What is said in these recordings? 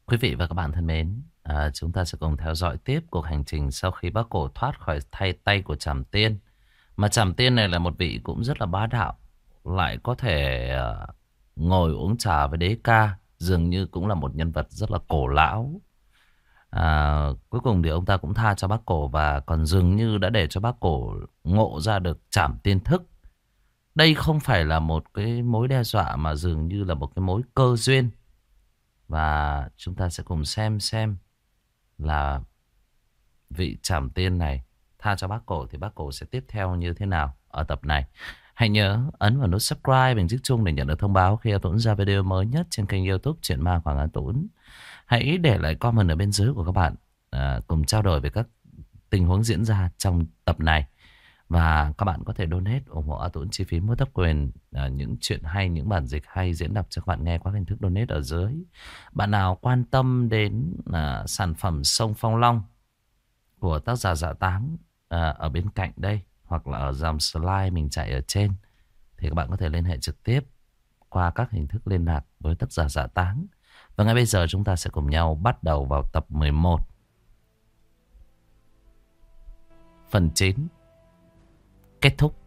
Quý vị và các bạn thân mến, chúng ta sẽ cùng theo dõi tiếp cuộc hành trình sau khi bác Cổ thoát khỏi tay của Trảm Tiên. Mà Trảm Tiên này là một vị cũng rất là bá đạo, lại có thể ngồi uống trà với đế ca, dường như cũng là một nhân vật rất là cổ lão. Cuối cùng thì ông ta cũng tha cho bác Cổ và còn dường như đã để cho bác Cổ ngộ ra được Trảm Tiên thức. Đây không phải là một cái mối đe dọa mà dường như là một cái mối cơ duyên. Và chúng ta sẽ cùng xem là vị Trảm Tiên này tha cho bác Cổ thì bác Cổ sẽ tiếp theo như thế nào ở tập này. Hãy nhớ ấn vào nút subscribe bằng chiếc chuông để nhận được thông báo khi Tuấn ra video mới nhất trên kênh YouTube Chuyện Ma Quảng An Tuấn. Hãy để lại comment ở bên dưới của các bạn, cùng trao đổi về các tình huống diễn ra trong tập này. Và các bạn có thể donate ủng hộ A Tuấn chi phí mua tác quyền những chuyện hay, những bản dịch hay diễn đọc cho các bạn nghe qua hình thức donate ở dưới. Bạn nào quan tâm đến sản phẩm sông Phong Long của tác giả Dạ Táng ở bên cạnh đây, hoặc là ở dòng slide mình chạy ở trên, thì các bạn có thể liên hệ trực tiếp qua các hình thức liên lạc với tác giả Dạ Táng. Và ngay bây giờ chúng ta sẽ cùng nhau bắt đầu vào tập 11 phần 9 kết thúc.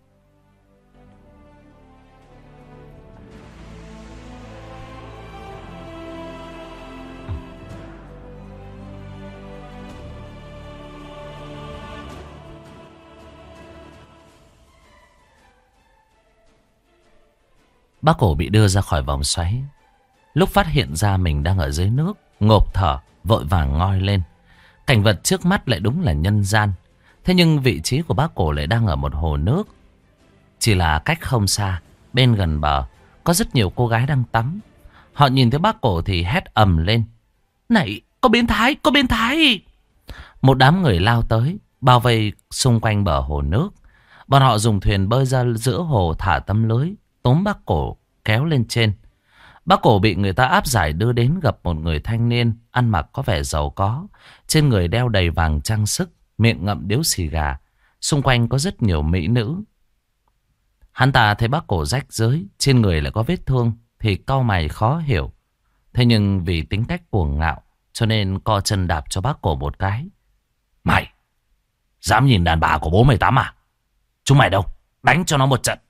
Bác Cổ bị đưa ra khỏi vòng xoáy. Lúc phát hiện ra mình đang ở dưới nước, ngộp thở, vội vàng ngoi lên. Cảnh vật trước mắt lại đúng là nhân gian. Thế nhưng vị trí của bác Cổ lại đang ở một hồ nước. Chỉ là cách không xa, bên gần bờ, có rất nhiều cô gái đang tắm. Họ nhìn thấy bác Cổ thì hét ầm lên: "Này, có biến thái, có biến thái!" Một đám người lao tới, bao vây xung quanh bờ hồ nước. Bọn họ dùng thuyền bơi ra giữa hồ, thả tấm lưới, tóm bác Cổ kéo lên trên. Bác Cổ bị người ta áp giải đưa đến gặp một người thanh niên ăn mặc có vẻ giàu có, trên người đeo đầy vàng trang sức, miệng ngậm điếu xì gà. Xung quanh có rất nhiều mỹ nữ. Hắn ta thấy bác Cổ rách rưới, trên người lại có vết thương thì cau mày khó hiểu. Thế nhưng vì tính cách cuồng ngạo cho nên co chân đạp cho bác Cổ một cái. "Mày dám nhìn đàn bà của bố mày tắm à? Chúng mày đâu? Đánh cho nó một trận.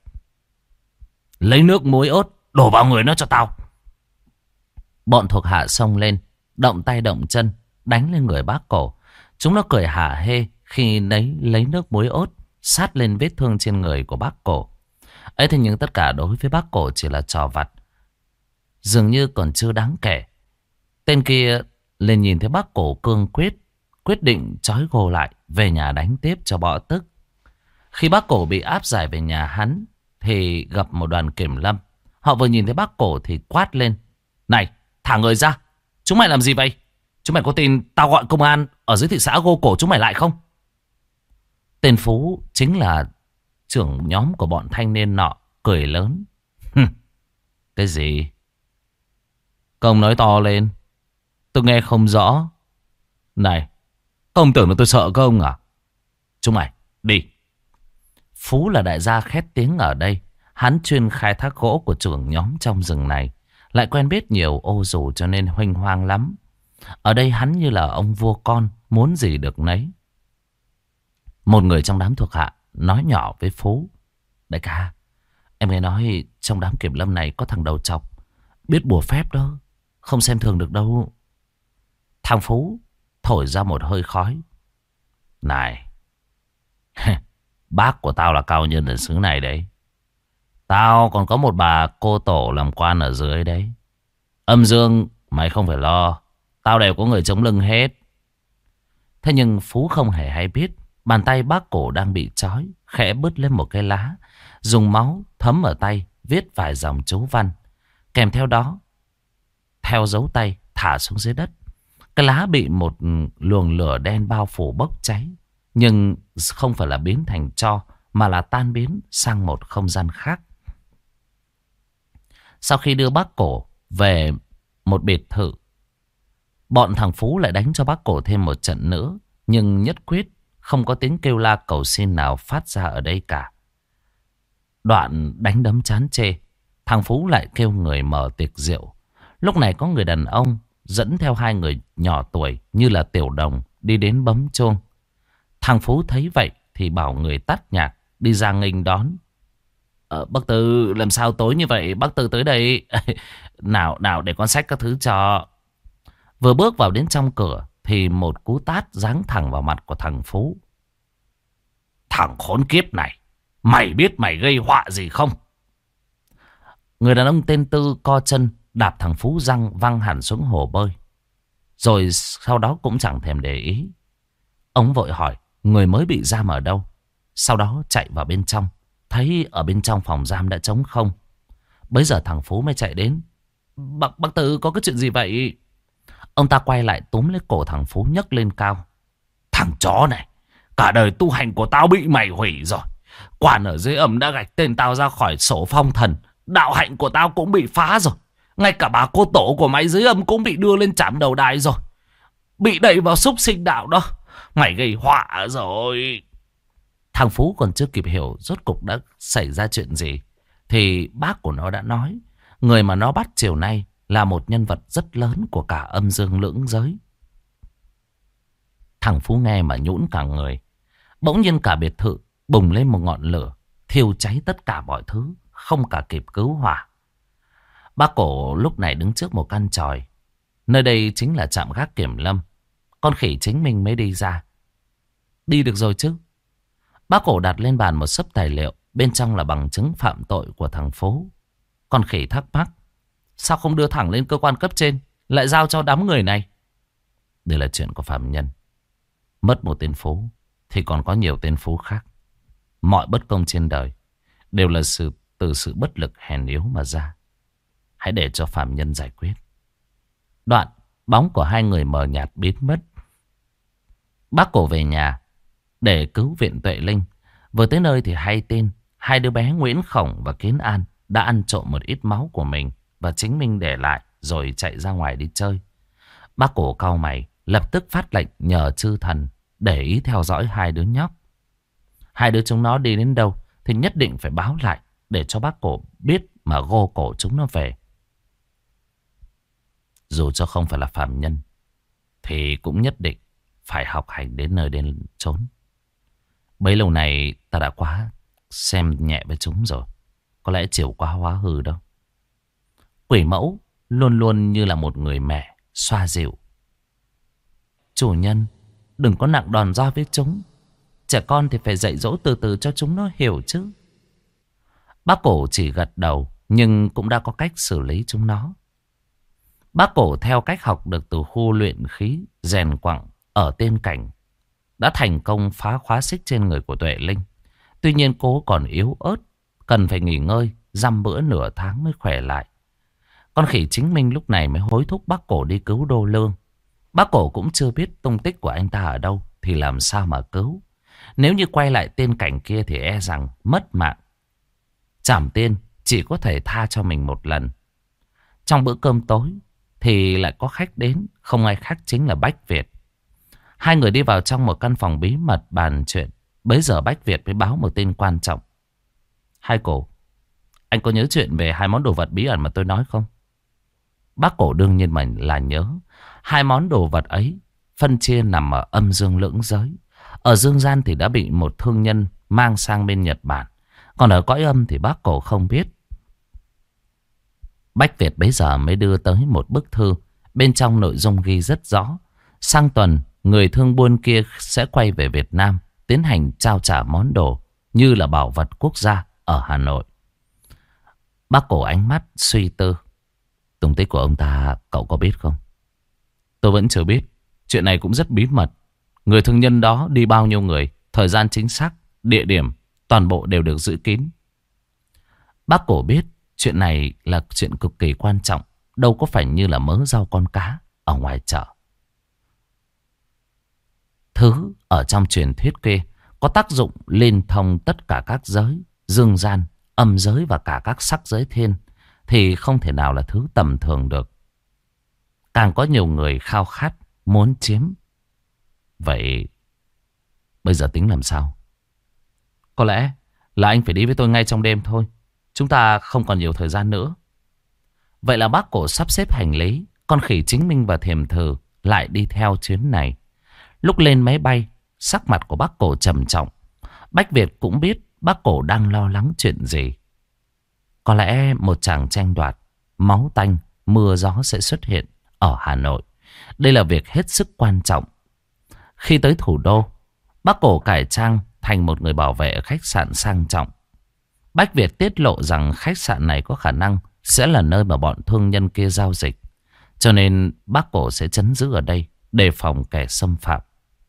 Lấy nước muối ớt đổ vào người nó cho tao." Bọn thuộc hạ xông lên, động tay động chân đánh lên người bác Cổ. Chúng nó cười hả hê khi lấy nước muối ớt sát lên vết thương trên người của bác Cổ. Ấy thế nhưng tất cả đối với bác Cổ chỉ là trò vặt, dường như còn chưa đáng kể. Tên kia lên nhìn thấy bác Cổ cương quyết định trói gô lại về nhà đánh tiếp cho bỏ tức. Khi bác Cổ bị áp giải về nhà hắn thì gặp một đoàn kiểm lâm. Họ vừa nhìn thấy bác Cổ thì quát lên: "Này, thả người ra! Chúng mày làm gì vậy? Chúng mày có tin tao gọi công an ở dưới thị xã gô cổ chúng mày lại không?" Tên Phú chính là trưởng nhóm của bọn thanh niên nọ cười lớn: "Cái gì? Công nói to lên, tôi nghe không rõ. Này, công tưởng là tôi sợ công à? Chúng mày đi." Phú là đại gia khét tiếng ở đây. Hắn chuyên khai thác gỗ của trưởng nhóm trong rừng này, lại quen biết nhiều ô dù cho nên huênh hoang lắm. Ở đây hắn như là ông vua con, muốn gì được nấy. Một người trong đám thuộc hạ nói nhỏ với Phú: "Đại ca, em nghe nói trong đám kiểm lâm này có thằng đầu trọc, biết bùa phép đó, không xem thường được đâu." Thằng Phú thổi ra một hơi khói: "Này, bác của tao là cao nhân ở xứ này đấy. Tao còn có một bà cô tổ làm quan ở dưới đấy. Âm dương mày không phải lo, tao đều có người chống lưng hết." Thế nhưng Phú không hề hay biết, bàn tay bác Cổ đang bị trói, khẽ bứt lên một cái lá, dùng máu thấm ở tay viết vài dòng chú văn, kèm theo đó theo dấu tay thả xuống dưới đất. Cái lá bị một luồng lửa đen bao phủ bốc cháy, nhưng không phải là biến thành tro mà là tan biến sang một không gian khác. Sau khi đưa bác Cổ về một biệt thự, bọn thằng Phú lại đánh cho bác Cổ thêm một trận nữa, nhưng nhất quyết không có tiếng kêu la cầu xin nào phát ra ở đây cả. Đoạn đánh đấm chán chê, thằng Phú lại kêu người mở tiệc rượu. Lúc này có người đàn ông dẫn theo hai người nhỏ tuổi như là Tiểu Đồng đi đến bấm chuông. Thằng Phú thấy vậy thì bảo người tắt nhạc đi ra nghênh đón. Bác Tư, làm sao tối như vậy? Bác Tư tới đây. Nào để con xách các thứ cho. Vừa bước vào đến trong cửa thì một cú tát giáng thẳng vào mặt của thằng Phú. Thằng khốn kiếp này, mày biết mày gây họa gì không? Người đàn ông tên Tư co chân đạp thằng Phú văng hẳn xuống hồ bơi. Rồi sau đó cũng chẳng thèm để ý. Ông vội hỏi người mới bị giam ở đâu. Sau đó chạy vào bên trong. Thấy ở bên trong phòng giam đã trống không. Bấy giờ thằng Phú mới chạy đến. Bác Tư, có cái chuyện gì vậy? Ông ta quay lại túm lấy cổ thằng Phú nhấc lên cao. Thằng chó này, cả đời tu hành của tao bị mày hủy rồi. Quan ở dưới ẩm đã gạch tên tao ra khỏi sổ phong thần. Đạo hạnh của tao cũng bị phá rồi. Ngay cả bà cô tổ của mày dưới âm cũng bị đưa lên trảm đầu đài rồi. Bị đẩy vào súc sinh đạo đó. Mày gây họa rồi. Thằng Phú còn chưa kịp hiểu rốt cục đã xảy ra chuyện gì thì bác của nó đã nói. Người mà nó bắt chiều nay là một nhân vật rất lớn của cả âm dương lưỡng giới. Thằng Phú nghe mà nhũn cả người. Bỗng nhiên cả biệt thự bùng lên một ngọn lửa, thiêu cháy tất cả mọi thứ, không cả kịp cứu hỏa. Bác cổ lúc này đứng trước một căn chòi. Nơi đây chính là trạm gác kiểm lâm. Con khỉ chính mình mới đi ra. Đi được rồi chứ? Bác cổ đặt lên bàn một xấp tài liệu. Bên trong là bằng chứng phạm tội của thằng Phú. Con khỉ thắc mắc. Sao không đưa thẳng lên cơ quan cấp trên, lại giao cho đám người này? Đây là chuyện của phạm nhân. Mất một tên Phú thì còn có nhiều tên Phú khác. Mọi bất công trên đời đều là từ sự bất lực hèn yếu mà ra. Hãy để cho phạm nhân giải quyết. Đoạn bóng của hai người mờ nhạt biến mất. Bác cổ về nhà để cứu viện Tuệ Linh. Vừa tới nơi thì hay tin hai đứa bé Nguyễn Khổng và Kiến An đã ăn trộm một ít máu của mình và chính mình để lại rồi chạy ra ngoài đi chơi. Bác cổ cau mày, lập tức phát lệnh nhờ chư thần để ý theo dõi hai đứa nhóc. Hai đứa chúng nó đi đến đâu thì nhất định phải báo lại để cho bác cổ biết mà gô cổ chúng nó về. Dù cho không phải là phạm nhân thì cũng nhất định phải học hành đến nơi đến chốn. Bấy lâu này ta đã quá xem nhẹ với chúng rồi. Có lẽ chịu quá hóa hư đâu. Quỷ mẫu luôn luôn như là một người mẹ xoa dịu. Chủ nhân, đừng có nặng đòn roi với chúng. Trẻ con thì phải dạy dỗ từ từ cho chúng nó hiểu chứ. Bác cổ chỉ gật đầu nhưng cũng đã có cách xử lý chúng nó. Bác cổ theo cách học được từ khu luyện khí rèn quặng ở Tiên Cảnh đã thành công phá khóa xích trên người của Tuệ Linh. Tuy nhiên cô còn yếu ớt, cần phải nghỉ ngơi, dăm bữa nửa tháng mới khỏe lại. Con khỉ chính minh lúc này mới hối thúc bác cổ đi cứu Đô Lương. Bác cổ cũng chưa biết tung tích của anh ta ở đâu thì làm sao mà cứu. Nếu như quay lại Tiên Cảnh kia thì e rằng mất mạng. Trảm Tiên chỉ có thể tha cho mình một lần. Trong bữa cơm tối thì lại có khách đến, không ai khác chính là Bách Việt. Hai người đi vào trong một căn phòng bí mật bàn chuyện. Bấy giờ Bách Việt mới báo một tin quan trọng. Hai cổ, anh có nhớ chuyện về hai món đồ vật bí ẩn mà tôi nói không? Bác cổ đương nhiên mà là nhớ. Hai món đồ vật ấy phân chia nằm ở âm dương lưỡng giới. Ở dương gian thì đã bị một thương nhân mang sang bên Nhật Bản. Còn ở cõi âm thì bác cổ không biết. Bách Việt bấy giờ mới đưa tới một bức thư. Bên trong nội dung ghi rất rõ. Sang tuần, người thương buôn kia sẽ quay về Việt Nam, tiến hành trao trả món đồ như là bảo vật quốc gia ở Hà Nội. Bác cổ ánh mắt suy tư. Tung tích của ông ta cậu có biết không? Tôi vẫn chưa biết. Chuyện này cũng rất bí mật. Người thương nhân đó đi bao nhiêu người, thời gian chính xác, địa điểm, toàn bộ đều được giữ kín. Bác cổ biết chuyện này là chuyện cực kỳ quan trọng. Đâu có phải như là mớ rau con cá ở ngoài chợ. Thứ ở trong truyền thuyết kia có tác dụng liên thông tất cả các giới, dương gian, âm giới và cả các sắc giới thiên, thì không thể nào là thứ tầm thường được. Càng có nhiều người khao khát, muốn chiếm. Vậy bây giờ tính làm sao? Có lẽ là anh phải đi với tôi ngay trong đêm thôi. Chúng ta không còn nhiều thời gian nữa. Vậy là bác cổ sắp xếp hành lý, con khỉ Chính Minh và Thiềm Thử lại đi theo chuyến này. Lúc lên máy bay, sắc mặt của bác Cổ trầm trọng. Bách Việt cũng biết bác Cổ đang lo lắng chuyện gì. Có lẽ một tràng tranh đoạt, máu tanh, mưa gió sẽ xuất hiện ở Hà Nội. Đây là việc hết sức quan trọng. Khi tới thủ đô, bác Cổ cải trang thành một người bảo vệ ở khách sạn sang trọng. Bách Việt tiết lộ rằng khách sạn này có khả năng sẽ là nơi mà bọn thương nhân kia giao dịch. Cho nên bác Cổ sẽ trấn giữ ở đây, đề phòng kẻ xâm phạm.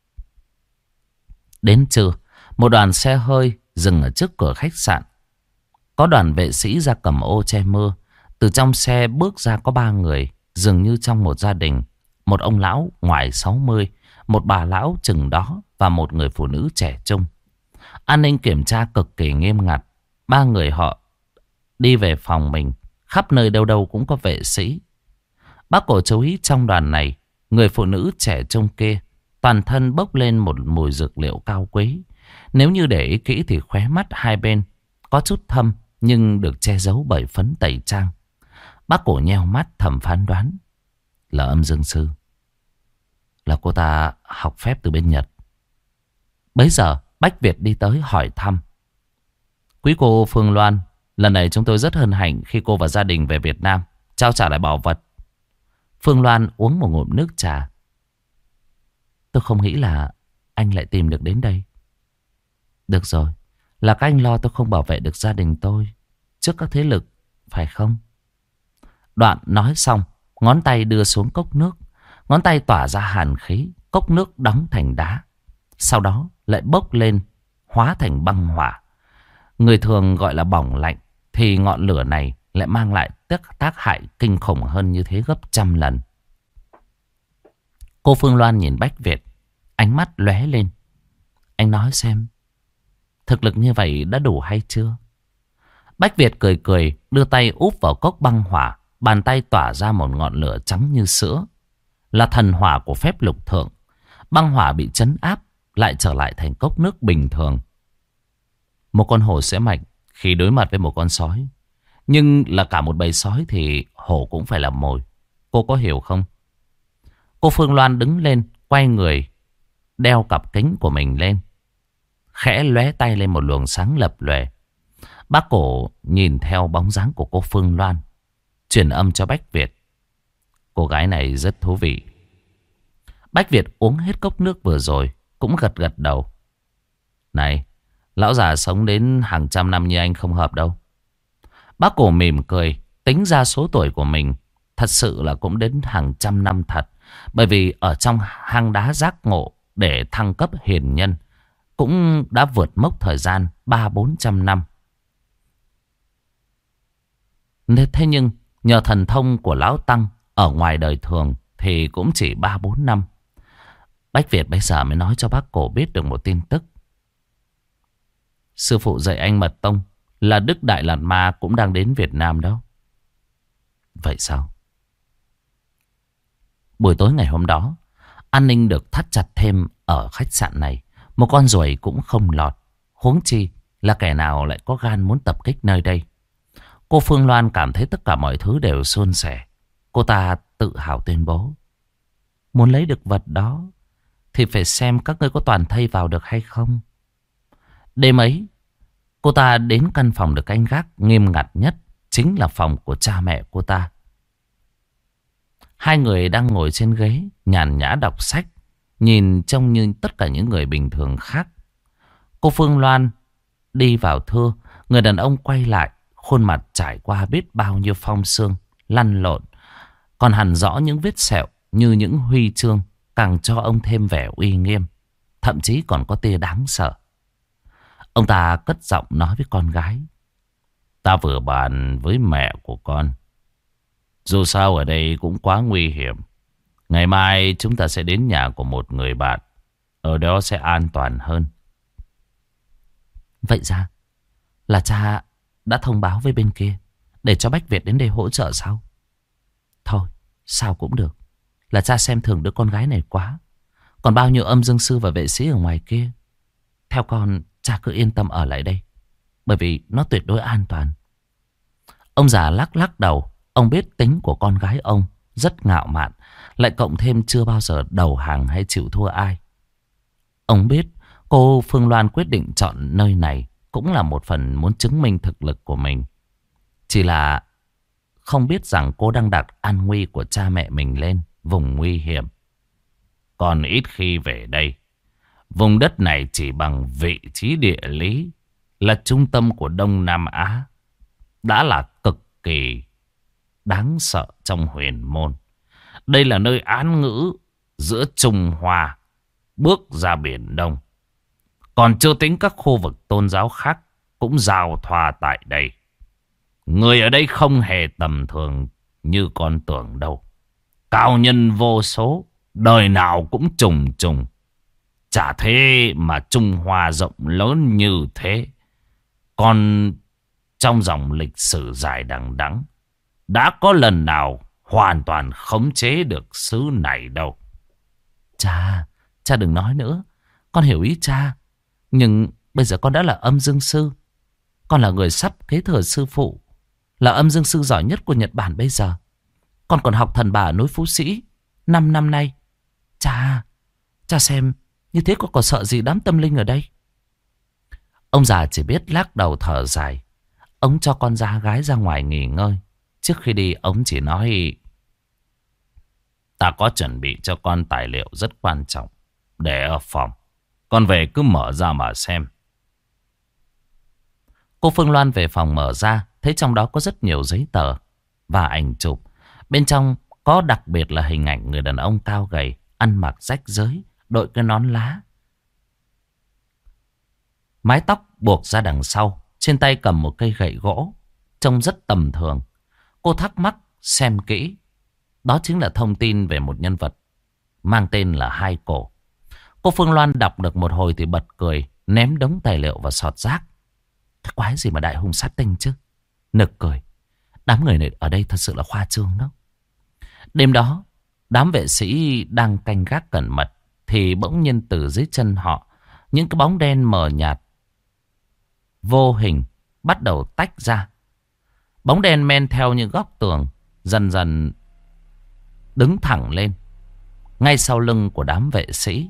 Đến trưa, một đoàn xe hơi dừng ở trước cửa khách sạn. Có đoàn vệ sĩ ra cầm ô che mưa. Từ trong xe bước ra có 3 người, dường như trong một gia đình. Một ông lão ngoài 60, một bà lão chừng đó và một người phụ nữ trẻ trung. An ninh kiểm tra cực kỳ nghiêm ngặt. 3 người họ đi về phòng mình. Khắp nơi đâu đâu cũng có vệ sĩ. Bác Cổ chú ý trong đoàn này, người phụ nữ trẻ trung kia toàn thân bốc lên một mùi dược liệu cao quý. Nếu như để ý kỹ thì khóe mắt hai bên có chút thâm, nhưng được che giấu bởi phấn tẩy trang. Bác Cổ nheo mắt thầm phán đoán là âm dương sư, là cô ta học phép từ bên Nhật. Bấy giờ Bách Việt đi tới hỏi thăm. Quý cô Phương Loan, lần này chúng tôi rất hân hạnh khi cô và gia đình về Việt Nam, trao trả lại bảo vật. Phương Loan uống một ngụm nước trà. Tôi không nghĩ là anh lại tìm được đến đây. Được rồi, là các anh lo tôi không bảo vệ được gia đình tôi trước các thế lực, phải không? Đoạn nói xong, ngón tay đưa xuống cốc nước. Ngón tay tỏa ra hàn khí, cốc nước đóng thành đá. Sau đó lại bốc lên, hóa thành băng hỏa. Người thường gọi là bỏng lạnh, thì ngọn lửa này lại mang lại tác hại kinh khủng hơn như thế gấp trăm lần. Cô Phương Loan nhìn Bách Việt, ánh mắt lóe lên. Anh nói xem, thực lực như vậy đã đủ hay chưa? Bách Việt cười cười, đưa tay úp vào cốc băng hỏa. Bàn tay tỏa ra một ngọn lửa trắng như sữa, là thần hỏa của phép lục thượng. Băng hỏa bị trấn áp, lại trở lại thành cốc nước bình thường. Một con hổ sẽ mạnh khi đối mặt với một con sói, nhưng là cả một bầy sói thì hổ cũng phải là mồi. Cô có hiểu không? Cô Phương Loan đứng lên, quay người, đeo cặp kính của mình lên, khẽ lóe tay lên một luồng sáng lập lòe. Bác Cổ nhìn theo bóng dáng của cô Phương Loan, truyền âm cho Bách Việt. Cô gái này rất thú vị. Bách Việt uống hết cốc nước vừa rồi, cũng gật gật đầu. Này, lão già sống đến hàng trăm năm như anh không hợp đâu. Bác Cổ mỉm cười, tính ra số tuổi của mình thật sự là cũng đến hàng trăm năm thật. Bởi vì ở trong hang đá giác ngộ để thăng cấp hiền nhân cũng đã vượt mốc thời gian 300-400 năm. Thế nhưng nhờ thần thông của Lão Tăng ở ngoài đời thường thì cũng chỉ 3-4 năm. Bách Việt bây giờ mới nói cho bác Cổ biết được một tin tức. Sư phụ dạy anh mật tông là Đức Đại Lạt Ma cũng đang đến Việt Nam đó. Vậy sao? Buổi tối ngày hôm đó, an ninh được thắt chặt thêm ở khách sạn này. Một con ruồi cũng không lọt. Huống chi là kẻ nào lại có gan muốn tập kích nơi đây. Cô Phương Loan cảm thấy tất cả mọi thứ đều suôn sẻ. Cô ta tự hào tuyên bố, muốn lấy được vật đó thì phải xem các ngươi có toàn thây vào được hay không. Đêm ấy, cô ta đến căn phòng được canh gác nghiêm ngặt nhất, chính là phòng của cha mẹ cô ta. Hai người đang ngồi trên ghế nhàn nhã đọc sách, nhìn trông như tất cả những người bình thường khác. Cô Phương Loan đi vào thưa, người đàn ông quay lại, khuôn mặt trải qua biết bao nhiêu phong sương lăn lộn, còn hằn rõ những vết sẹo như những huy chương, càng cho ông thêm vẻ uy nghiêm, thậm chí còn có tia đáng sợ. Ông ta cất giọng nói với con gái. Ta vừa bàn với mẹ của con, dù sao ở đây cũng quá nguy hiểm. Ngày mai chúng ta sẽ đến nhà của một người bạn, ở đó sẽ an toàn hơn. Vậy ra là cha đã thông báo với bên kia để cho Bách Việt đến đây hỗ trợ sao? Thôi, sao cũng được. Là cha xem thường đứa con gái này quá. Còn bao nhiêu âm dương sư và vệ sĩ ở ngoài kia. Theo con, cha cứ yên tâm ở lại đây, bởi vì nó tuyệt đối an toàn. Ông già lắc lắc đầu. Ông biết tính của con gái ông rất ngạo mạn, lại cộng thêm chưa bao giờ đầu hàng hay chịu thua ai. Ông biết cô Phương Loan quyết định chọn nơi này cũng là một phần muốn chứng minh thực lực của mình. Chỉ là không biết rằng cô đang đặt an nguy của cha mẹ mình lên vùng nguy hiểm. Còn ít khi về đây, vùng đất này chỉ bằng vị trí địa lý là trung tâm của Đông Nam Á đã là cực kỳ đáng sợ trong huyền môn. Đây là nơi án ngữ giữa Trung Hoa bước ra Biển Đông. Còn chưa tính các khu vực tôn giáo khác cũng giao thoa tại đây. Người ở đây không hề tầm thường như con tưởng đâu. Cao nhân vô số, đời nào cũng trùng trùng. Chả thế mà Trung Hoa rộng lớn như thế. Còn trong dòng lịch sử dài đằng đẵng, đã có lần nào hoàn toàn khống chế được xứ này đâu. Cha đừng nói nữa. Con hiểu ý cha. Nhưng bây giờ con đã là âm dương sư. Con là người sắp kế thừa sư phụ, là âm dương sư giỏi nhất của Nhật Bản bây giờ. Con còn học thần bà ở núi Phú Sĩ 5 năm nay. Cha xem, như thế con còn sợ gì đám tâm linh ở đây? Ông già chỉ biết lắc đầu thở dài. Ông cho con gái ra ngoài nghỉ ngơi. Trước khi đi ông chỉ nói: ta có chuẩn bị cho con tài liệu rất quan trọng để ở phòng. Con về cứ mở ra mà xem. Cô Phương Loan về phòng mở ra, thấy trong đó có rất nhiều giấy tờ và ảnh chụp. Bên trong có đặc biệt là hình ảnh người đàn ông cao gầy, ăn mặc rách rưới, đội cái nón lá, mái tóc buộc ra đằng sau, trên tay cầm một cây gậy gỗ, trông rất tầm thường. Cô thắc mắc xem kỹ, đó chính là thông tin về một nhân vật mang tên là Hai Cổ. Cô Phương Loan đọc được một hồi thì bật cười, ném đống tài liệu vào sọt rác. Cái quái gì mà đại hung sát tinh chứ? Nực cười. Đám người này ở đây thật sự là khoa trương đó. Đêm đó, đám vệ sĩ đang canh gác cẩn mật thì bỗng nhiên từ dưới chân họ, những cái bóng đen mờ nhạt vô hình bắt đầu tách ra. Bóng đen men theo những góc tường, dần dần đứng thẳng lên ngay sau lưng của đám vệ sĩ.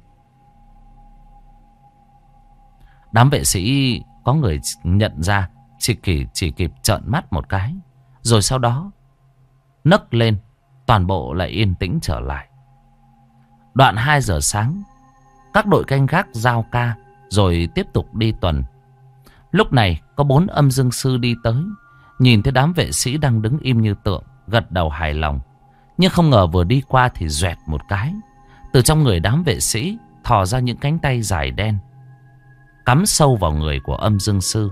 Đám vệ sĩ có người nhận ra, chỉ kịp trợn mắt một cái, rồi sau đó nấc lên, toàn bộ lại yên tĩnh trở lại. Đoạn 2 giờ sáng, các đội canh gác giao ca rồi tiếp tục đi tuần. Lúc này có 4 âm dương sư đi tới, nhìn thấy đám vệ sĩ đang đứng im như tượng, gật đầu hài lòng. Nhưng không ngờ vừa đi qua thì doẹt một cái, từ trong người đám vệ sĩ thò ra những cánh tay dài đen, cắm sâu vào người của âm dương sư.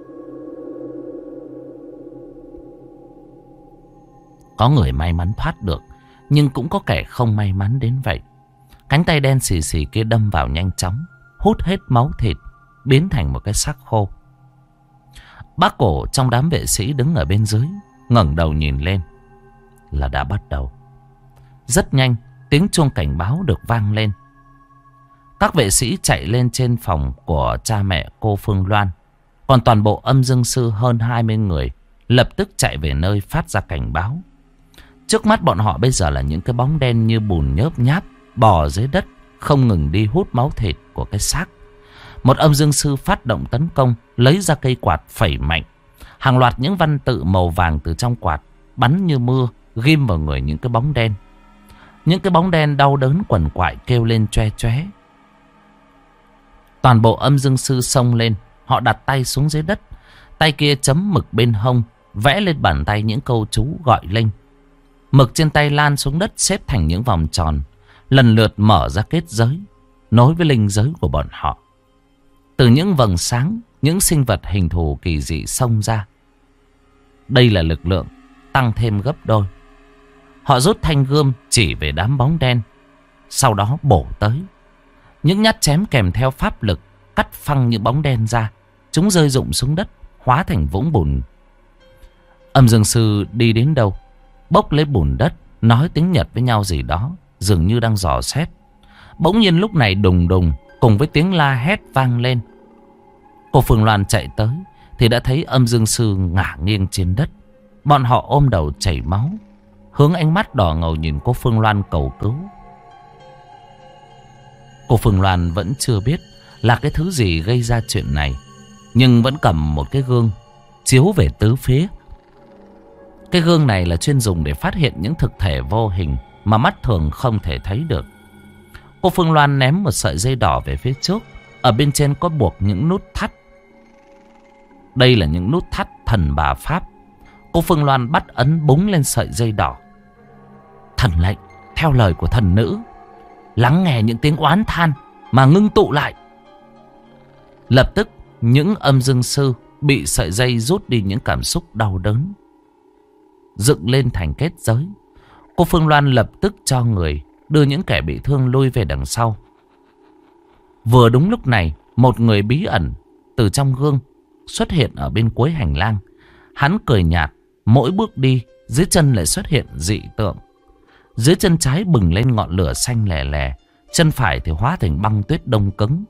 Có người may mắn thoát được, nhưng cũng có kẻ không may mắn đến vậy. Cánh tay đen xì xì kia đâm vào nhanh chóng, hút hết máu thịt, biến thành một cái xác khô. Bác Cổ trong đám vệ sĩ đứng ở bên dưới, ngẩng đầu nhìn lên. Là đã bắt đầu. Rất nhanh, tiếng chuông cảnh báo được vang lên. Các vệ sĩ chạy lên trên phòng của cha mẹ cô Phương Loan. Còn toàn bộ âm dương sư hơn 20 người lập tức chạy về nơi phát ra cảnh báo. Trước mắt bọn họ bây giờ là những cái bóng đen như bùn nhớp nháp bò dưới đất, không ngừng đi hút máu thịt của cái xác. Một âm dương sư phát động tấn công, lấy ra cây quạt phẩy mạnh. Hàng loạt những văn tự màu vàng từ trong quạt bắn như mưa, ghim vào người những cái bóng đen. Những cái bóng đen đau đớn quằn quại kêu lên choe choé. Toàn bộ âm dương sư xông lên, họ đặt tay xuống dưới đất, tay kia chấm mực bên hông, vẽ lên bàn tay những câu chú gọi linh. Mực trên tay lan xuống đất xếp thành những vòng tròn, lần lượt mở ra kết giới, nối với linh giới của bọn họ. Từ những vầng sáng, những sinh vật hình thù kỳ dị xông ra. Đây là lực lượng tăng thêm gấp đôi. Họ rút thanh gươm chỉ về đám bóng đen, sau đó bổ tới. Những nhát chém kèm theo pháp lực cắt phăng những bóng đen ra. Chúng rơi rụng xuống đất, hóa thành vũng bùn. Âm dương sư đi đến đâu, bốc lấy bùn đất, nói tiếng Nhật với nhau gì đó, dường như đang dò xét. Bỗng nhiên lúc này đùng đùng cùng với tiếng la hét vang lên. Cô Phương Loan chạy tới thì đã thấy âm dương sư ngả nghiêng trên đất. Bọn họ ôm đầu chảy máu, hướng ánh mắt đỏ ngầu nhìn cô Phương Loan cầu cứu. Cô Phương Loan vẫn chưa biết là cái thứ gì gây ra chuyện này, nhưng vẫn cầm một cái gương chiếu về tứ phía. Cái gương này là chuyên dùng để phát hiện những thực thể vô hình mà mắt thường không thể thấy được. Cô Phương Loan ném một sợi dây đỏ về phía trước. Ở bên trên có buộc những nút thắt. Đây là những nút thắt thần bà pháp. Cô Phương Loan bắt ấn búng lên sợi dây đỏ. Thần lệnh theo lời của thần nữ, lắng nghe những tiếng oán than mà ngưng tụ lại. Lập tức những âm dương sư bị sợi dây rút đi những cảm xúc đau đớn, dựng lên thành kết giới. Cô Phương Loan lập tức cho người đưa những kẻ bị thương lui về đằng sau. Vừa đúng lúc này, một người bí ẩn từ trong gương xuất hiện ở bên cuối hành lang. Hắn cười nhạt, mỗi bước đi dưới chân lại xuất hiện dị tượng. Dưới chân trái bừng lên ngọn lửa xanh lè lè, chân phải thì hóa thành băng tuyết đông cứng.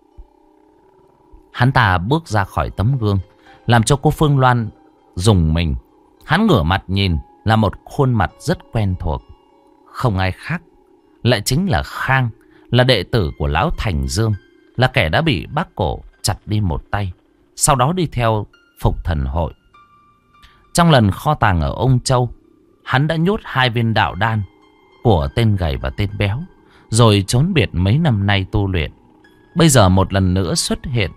Hắn ta bước ra khỏi tấm gương, làm cho cô Phương Loan rùng mình. Hắn ngửa mặt nhìn là một khuôn mặt rất quen thuộc. Không ai khác, lại chính là Khang, là đệ tử của Lão Thành Dương, là kẻ đã bị bác cổ chặt đi một tay, sau đó đi theo Phục Thần Hội. Trong lần kho tàng ở Ông Châu, hắn đã nhốt 2 viên đạo đan của tên gầy và tên béo, rồi trốn biệt mấy năm nay tu luyện. Bây giờ một lần nữa xuất hiện.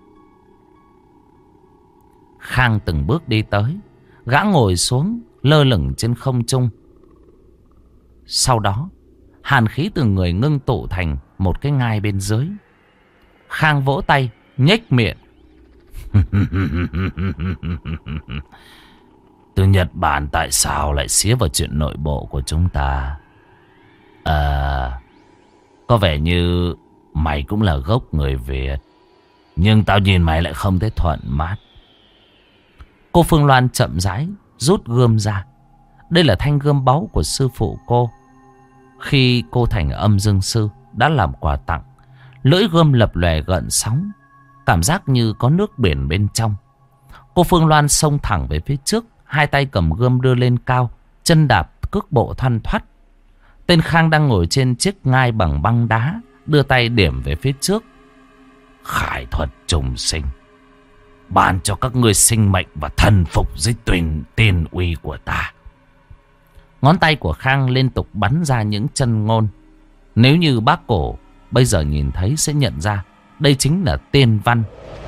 Khang từng bước đi tới, gã ngồi xuống lơ lửng trên không trung. Sau đó hàn khí từ người ngưng tụ thành một cái ngai bên dưới. Khang vỗ tay, nhếch miệng. Từ Nhật Bản tại sao lại xía vào chuyện nội bộ của chúng ta? Có vẻ như mày cũng là gốc người Việt, nhưng tao nhìn mày lại không thấy thuận mắt. Cô Phương Loan chậm rãi rút gươm ra. Đây là thanh gươm báu của sư phụ cô khi cô thành âm dương sư đã làm quà tặng. Lưỡi gươm lập lòe gợn sóng, cảm giác như có nước biển bên trong. Cô Phương Loan xông thẳng về phía trước, hai tay cầm gươm đưa lên cao, chân đạp cước bộ thoăn thoắt. Tên Khang đang ngồi trên chiếc ngai bằng băng đá, đưa tay điểm về phía trước. Khải thuật trùng sinh, ban cho các ngươi sinh mệnh và thần phục dưới tiền uy của ta. Ngón tay của Khang liên tục bắn ra những chân ngôn. Nếu như bác cổ bây giờ nhìn thấy sẽ nhận ra đây chính là tiên văn.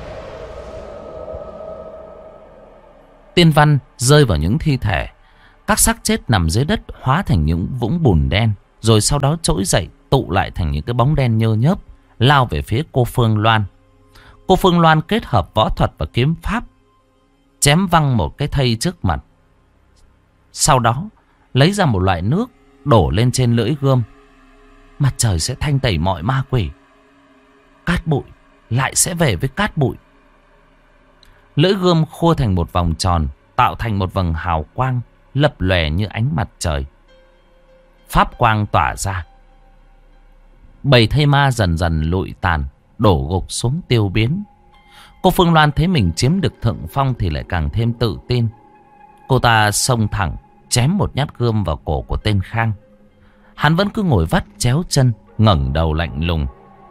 Tiên văn rơi vào những thi thể. Các xác chết nằm dưới đất hóa thành những vũng bùn đen, rồi sau đó trỗi dậy tụ lại thành những cái bóng đen nhơ nhớp, lao về phía cô Phương Loan. Cô Phương Loan kết hợp võ thuật và kiếm pháp, chém văng một cái thây trước mặt. Sau đó lấy ra một loại nước đổ lên trên lưỡi gươm. Mặt trời sẽ thanh tẩy mọi ma quỷ, cát bụi lại sẽ về với cát bụi. Lưỡi gươm khua thành một vòng tròn, tạo thành một vầng hào quang lập lòe như ánh mặt trời. Pháp quang tỏa ra, 7 thây ma dần dần lụi tàn, đổ gục xuống tiêu biến. Cô Phương Loan thấy mình chiếm được thượng phong thì lại càng thêm tự tin. Cô ta xông thẳng chém một nhát gươm vào cổ của tên Khang. Hắn vẫn cứ ngồi vắt chéo chân, ngẩng đầu lạnh lùng.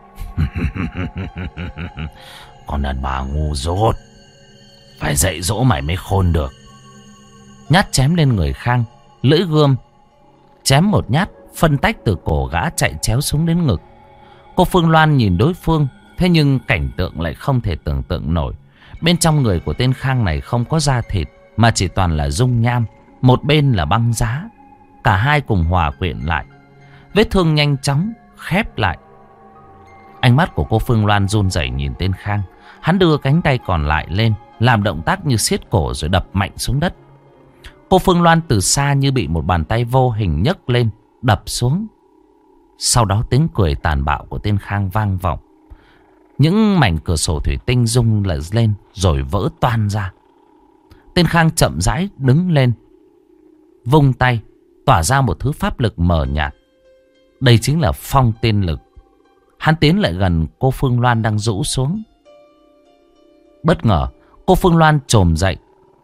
Con đàn bà ngu dốt, phải dạy dỗ mày mới khôn được. Nhát chém lên người Khang, lưỡi gươm chém một nhát phân tách từ cổ gã chạy chéo xuống đến ngực. Cô Phương Loan nhìn đối phương, thế nhưng cảnh tượng lại không thể tưởng tượng nổi. Bên trong người của tên Khang này không có da thịt, mà chỉ toàn là dung nham. Một bên là băng giá, cả hai cùng hòa quyện lại. Vết thương nhanh chóng khép lại. Ánh mắt của cô Phương Loan run rẩy nhìn tên Khang. Hắn đưa cánh tay còn lại lên, làm động tác như siết cổ rồi đập mạnh xuống đất. Cô Phương Loan từ xa như bị một bàn tay vô hình nhấc lên, đập xuống. Sau đó tiếng cười tàn bạo của tên Khang vang vọng. Những mảnh cửa sổ thủy tinh rung lên rồi vỡ toang ra. Tên Khang chậm rãi đứng lên, vung tay tỏa ra một thứ pháp lực mờ nhạt. Đây chính là phong tiên lực. Hắn tiến lại gần cô Phương Loan đang rũ xuống. Bất ngờ cô Phương Loan chồm dậy,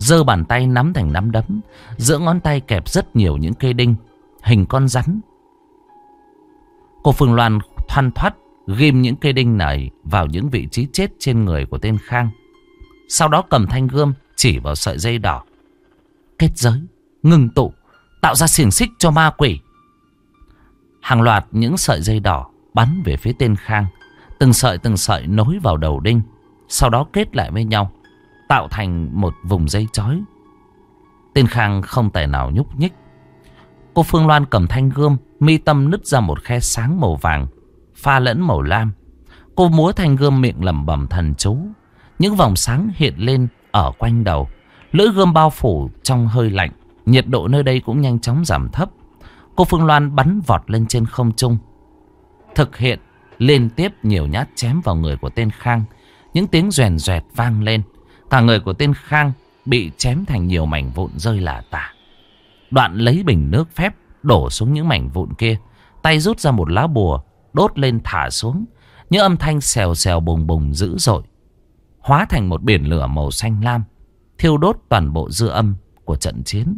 giơ bàn tay nắm thành nắm đấm, giữa ngón tay kẹp rất nhiều những cây đinh hình con rắn. Cô Phương Loan thoăn thoắt ghim những cây đinh này vào những vị trí chết trên người của tên Khang. Sau đó cầm thanh gươm chỉ vào sợi dây đỏ. Kết giới, ngừng tụ, tạo ra xiềng xích cho ma quỷ. Hàng loạt những sợi dây đỏ bắn về phía tên Khang. Từng sợi nối vào đầu đinh, sau đó kết lại với nhau, tạo thành một vùng dây chói. Tên Khang không tài nào nhúc nhích. Cô Phương Loan cầm thanh gươm, mi tâm nứt ra một khe sáng màu vàng pha lẫn màu lam. Cô múa thanh gươm miệng lẩm bẩm thần chú. Những vòng sáng hiện lên ở quanh đầu. Lưỡi gươm bao phủ trong hơi lạnh. Nhiệt độ nơi đây cũng nhanh chóng giảm thấp. Cô Phương Loan bắn vọt lên trên không trung, thực hiện liên tiếp nhiều nhát chém vào người của tên Khang. Những tiếng rèn rẹt vang lên. Cả người của tên Khang bị chém thành nhiều mảnh vụn rơi lả tả. Đoạn lấy bình nước phép đổ xuống những mảnh vụn kia. Tay rút ra một lá bùa, đốt lên thả xuống. Những âm thanh xèo xèo bùng bùng dữ dội, hóa thành một biển lửa màu xanh lam, thiêu đốt toàn bộ dư âm của trận chiến.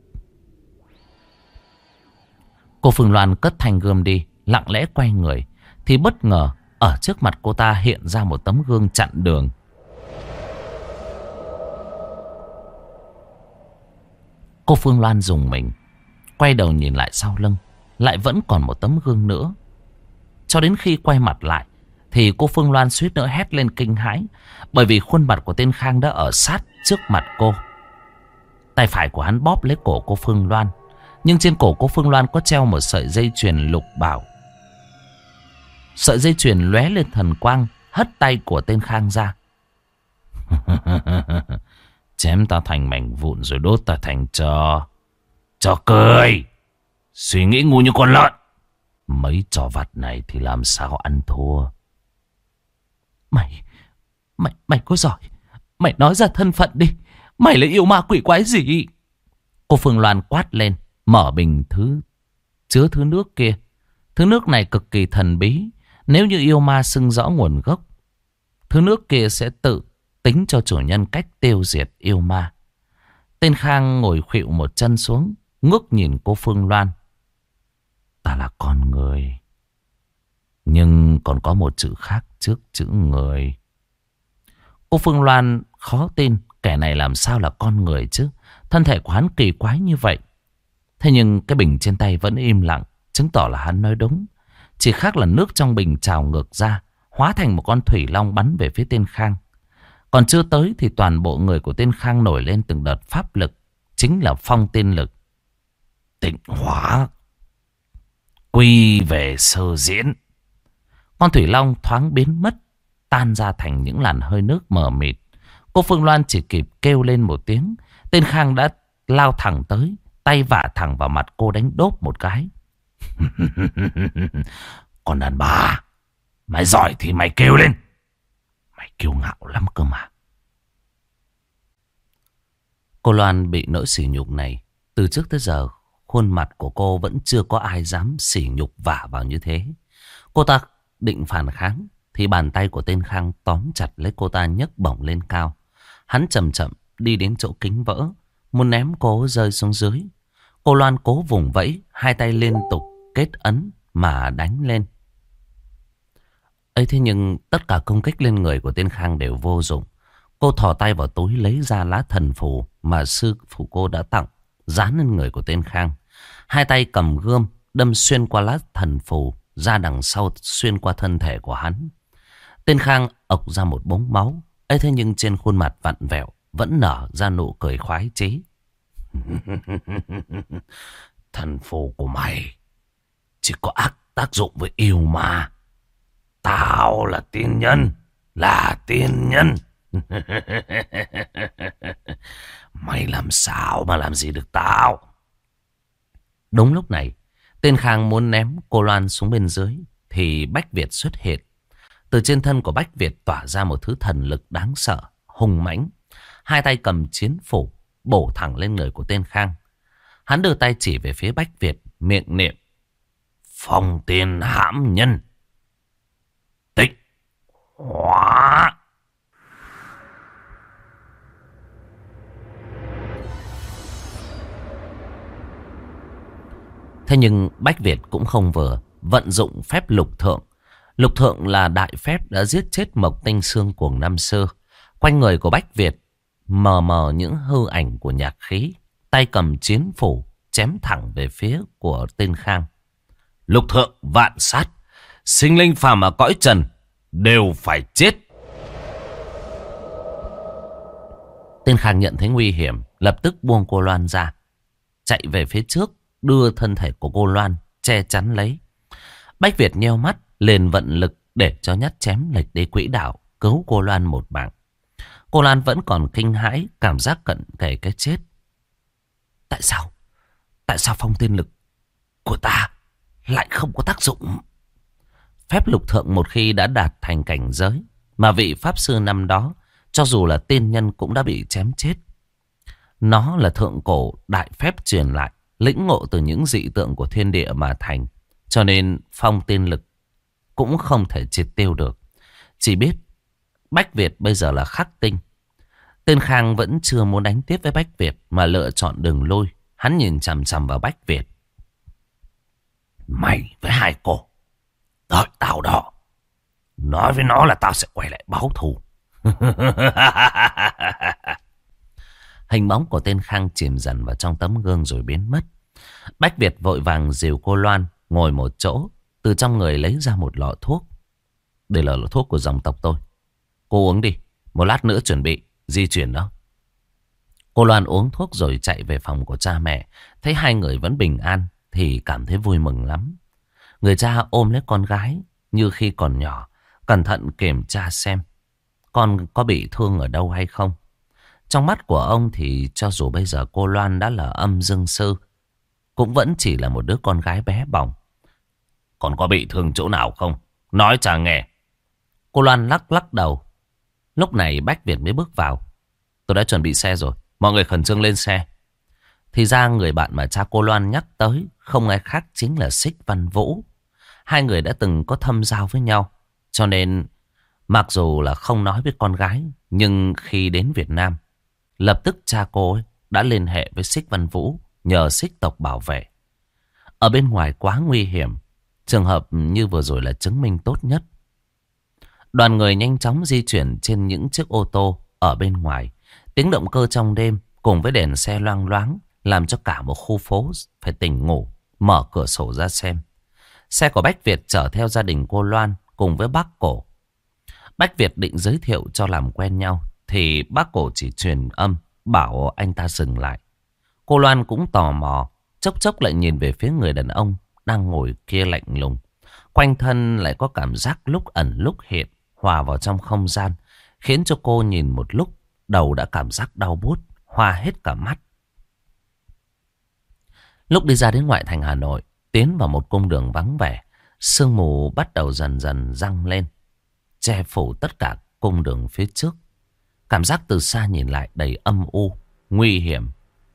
Cô Phương Loan cất thanh gươm đi, lặng lẽ quay người, thì bất ngờ ở trước mặt cô ta hiện ra một tấm gương chặn đường. Cô Phương Loan rùng mình, quay đầu nhìn lại sau lưng, lại vẫn còn một tấm gương nữa. Cho đến khi quay mặt lại thì cô Phương Loan suýt nữa hét lên kinh hãi, bởi vì khuôn mặt của tên Khang đã ở sát trước mặt cô. Tay phải của hắn bóp lấy cổ cô Phương Loan, nhưng trên cổ cô Phương Loan có treo một sợi dây chuyền lục bảo. Sợi dây chuyền lóe lên thần quang, hất tay của tên Khang ra. Chém ta thành mảnh vụn rồi đốt ta thành tro. Cho cười. Suy nghĩ ngu như con lợn. Mấy trò vặt này thì làm sao ăn thua. Mày có giỏi, mày nói ra thân phận đi. Mày là yêu ma quỷ quái gì? Cô Phương Loan quát lên, mở bình chứa thứ nước kia. Thứ nước này cực kỳ thần bí. Nếu như yêu ma xưng rõ nguồn gốc, thứ nước kia sẽ tự tính cho chủ nhân cách tiêu diệt yêu ma. Tên Khang ngồi khuỵu một chân xuống, ngước nhìn cô Phương Loan. Ta là con người, nhưng còn có một chữ khác trước chữ người. Cô Phương Loan khó tin, kẻ này làm sao là con người chứ? Thân thể của hắn kỳ quái như vậy. Thế nhưng cái bình trên tay vẫn im lặng, chứng tỏ là hắn nói đúng. Chỉ khác là nước trong bình trào ngược ra, hóa thành một con thủy long bắn về phía tên Khang. Còn chưa tới thì toàn bộ người của tên Khang nổi lên từng đợt pháp lực, chính là phong tiên lực. Tịnh hóa, quy về sơ diễn. Con thủy long thoáng biến mất, tan ra thành những làn hơi nước mờ mịt. Cô Phương Loan chỉ kịp kêu lên một tiếng, tên Khang đã lao thẳng tới, tay vả thẳng vào mặt cô đánh đốp một cái. Còn đàn bà, mày giỏi thì mày kêu lên. Mày kiêu ngạo lắm cơ mà. Cô Loan bị nỗi sỉ nhục này. Từ trước tới giờ, khuôn mặt của cô vẫn chưa có ai dám sỉ nhục vả vào như thế. Cô ta định phản kháng thì bàn tay của tên Khang tóm chặt lấy cô ta, nhấc bổng lên cao. Hắn chậm chậm đi đến chỗ kính vỡ, muốn ném cô rơi xuống dưới. Cô Loan cố vùng vẫy, hai tay liên tục kết ấn mà đánh lên. Ấy thế nhưng tất cả công kích lên người của tên Khang đều vô dụng. Cô thò tay vào túi lấy ra lá thần phù mà sư phụ cô đã tặng, dán lên người của tên Khang. Hai tay cầm gươm đâm xuyên qua lá thần phù ra đằng sau, xuyên qua thân thể của hắn. Tên Khang ộc ra một búng máu. Ấy thế nhưng trên khuôn mặt vặn vẹo vẫn nở ra nụ cười khoái chí. Thần phù của mày chỉ có tác dụng với yêu ma. Tao là tiên nhân, là tiên nhân. Mày làm sao mà làm gì được tao? Đúng lúc này, tên Khang muốn ném cô Loan xuống bên dưới thì Bách Việt xuất hiện. Từ trên thân của Bách Việt tỏa ra một thứ thần lực đáng sợ, hùng mãnh. Hai tay cầm chiến phủ bổ thẳng lên người của tên Khang. Hắn đưa tay chỉ về phía Bách Việt, miệng niệm: Phong tiên hãm nhân, tịnh hóa. Thế nhưng Bách Việt cũng không vừa vận dụng phép lục thượng. Lục thượng là đại phép đã giết chết Mộc Tinh Xương Cuồng năm xưa. Quanh người của Bách Việt mờ mờ những hư ảnh của nhạc khí, tay cầm chiến phủ chém thẳng về phía của tên Khang. Lục thượng vạn sát, sinh linh phàm ở cõi trần đều phải chết. Tên Khang nhận thấy nguy hiểm, lập tức buông cô Loan ra, chạy về phía trước, đưa thân thể của cô Loan che chắn lấy. Bách Việt nheo mắt, liền vận lực để cho nhát chém lệch đi quỹ đạo, cứu cô Loan một mạng. Cô Loan vẫn còn kinh hãi, cảm giác cận kề cái chết. Tại sao phong tiên lực của ta lại không có tác dụng? Phép lục thượng một khi đã đạt thành cảnh giới, mà vị pháp sư năm đó, cho dù là tiên nhân cũng đã bị chém chết. Nó là thượng cổ đại phép truyền lại, lĩnh ngộ từ những dị tượng của thiên địa mà thành. Cho nên phong tiên lực cũng không thể triệt tiêu được. Chỉ biết Bách Việt bây giờ là khắc tinh. Tên Khang vẫn chưa muốn đánh tiếp với Bách Việt, mà lựa chọn đường lui. Hắn nhìn chằm chằm vào Bách Việt. Mày với hai cô, đợi tao đó. Nói với nó là tao sẽ quay lại báo thù. Hình bóng của tên Khang chìm dần vào trong tấm gương rồi biến mất. Bách Việt vội vàng dìu cô Loan ngồi một chỗ, từ trong người lấy ra một lọ thuốc. Đây là lọ thuốc của dòng tộc tôi, cô uống đi, một lát nữa chuẩn bị di chuyển đó. Cô Loan uống thuốc rồi chạy về phòng của cha mẹ. Thấy hai người vẫn bình an thì cảm thấy vui mừng lắm. Người cha ôm lấy con gái như khi còn nhỏ, cẩn thận kiểm tra xem con có bị thương ở đâu hay không. Trong mắt của ông thì cho dù bây giờ cô Loan đã là âm dương sư, cũng vẫn chỉ là một đứa con gái bé bỏng. Còn có bị thương chỗ nào không? Nói cha nghe. Cô Loan lắc lắc đầu. Lúc này Bách Việt mới bước vào. Tôi đã chuẩn bị xe rồi, mọi người khẩn trương lên xe. Thì ra người bạn mà cha cô Loan nhắc tới không ai khác chính là Xích Văn Vũ. Hai người đã từng có thâm giao với nhau. Cho nên mặc dù là không nói với con gái, nhưng khi đến Việt Nam, lập tức cha cô ấy đã liên hệ với Xích Văn Vũ, nhờ Xích tộc bảo vệ. Ở bên ngoài quá nguy hiểm, trường hợp như vừa rồi là chứng minh tốt nhất. Đoàn người nhanh chóng di chuyển trên những chiếc ô tô ở bên ngoài. Tiếng động cơ trong đêm cùng với đèn xe loang loáng làm cho cả một khu phố phải tỉnh ngủ, mở cửa sổ ra xem. Xe của Bách Việt chở theo gia đình cô Loan cùng với bác Cổ. Bách Việt định giới thiệu cho làm quen nhau, thì bác Cổ chỉ truyền âm bảo anh ta dừng lại. Cô Loan cũng tò mò, chốc chốc lại nhìn về phía người đàn ông đang ngồi kia lạnh lùng. Quanh thân lại có cảm giác lúc ẩn lúc hiện, hòa vào trong không gian, khiến cho cô nhìn một lúc, đầu đã cảm giác đau buốt, hoa hết cả mắt. Lúc đi ra đến ngoại thành Hà Nội, tiến vào một cung đường vắng vẻ, sương mù bắt đầu dần dần giăng lên, che phủ tất cả cung đường phía trước. Cảm giác từ xa nhìn lại đầy âm u, nguy hiểm.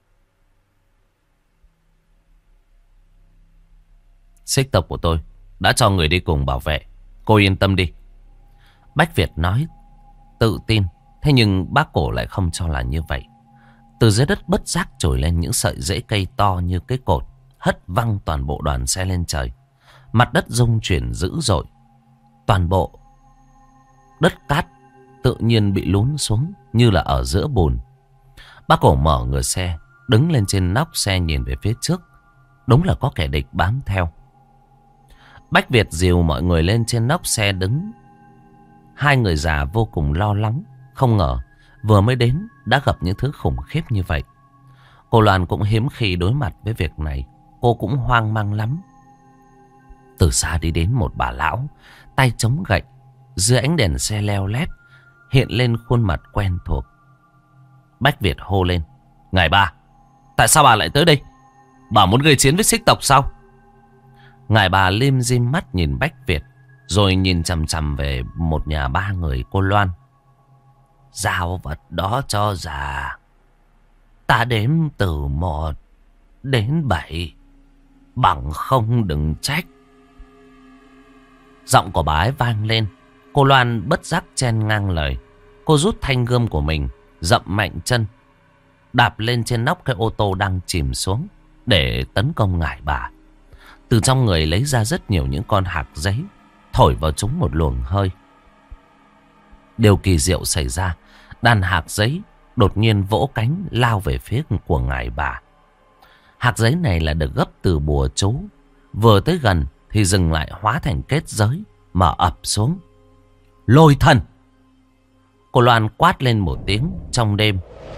Xích tộc của tôi đã cho người đi cùng bảo vệ, cô yên tâm đi. Bách Việt nói tự tin. Thế nhưng bác Cổ lại không cho là như vậy. Từ dưới đất bất giác trồi lên những sợi rễ cây to như cái cột, hất văng toàn bộ đoàn xe lên trời. Mặt đất rung chuyển dữ dội. Toàn bộ đất cát tự nhiên bị lún xuống như là ở giữa bùn. Bác Cổ mở cửa xe, đứng lên trên nóc xe nhìn về phía trước. Đúng là có kẻ địch bám theo. Bách Việt dìu mọi người lên trên nóc xe đứng. Hai người già vô cùng lo lắng. Không ngờ vừa mới đến đã gặp những thứ khủng khiếp như vậy. Cô Loan cũng hiếm khi đối mặt với việc này. Cô cũng hoang mang lắm. Từ xa đi đến một bà lão, tay chống gậy, dưới ánh đèn xe leo lét, hiện lên khuôn mặt quen thuộc. Bách Việt hô lên: Ngài ba, tại sao bà lại tới đây? Bà muốn gây chiến với Xích tộc sao? Ngài bà lim dim mắt nhìn Bách Việt, rồi nhìn chằm chằm về một nhà ba người cô Loan. Giao vật đó cho già. Ta đếm từ 1 đến 7, bằng không đừng trách. Giọng của bà ấy vang lên. Cô Loan bất giác chen ngang lời. Cô rút thanh gươm của mình, dậm mạnh chân, đạp lên trên nóc cái ô tô đang chìm xuống để tấn công ngải bà. Từ trong người lấy ra rất nhiều những con hạc giấy, thổi vào chúng một luồng hơi. Điều kỳ diệu xảy ra, đàn hạc giấy đột nhiên vỗ cánh lao về phía của ngài bà. Hạc giấy này là được gấp từ bùa chú. Vừa tới gần thì dừng lại hóa thành kết giới, mở ập xuống. Lôi thần! Cô Loan quát lên một tiếng trong đêm.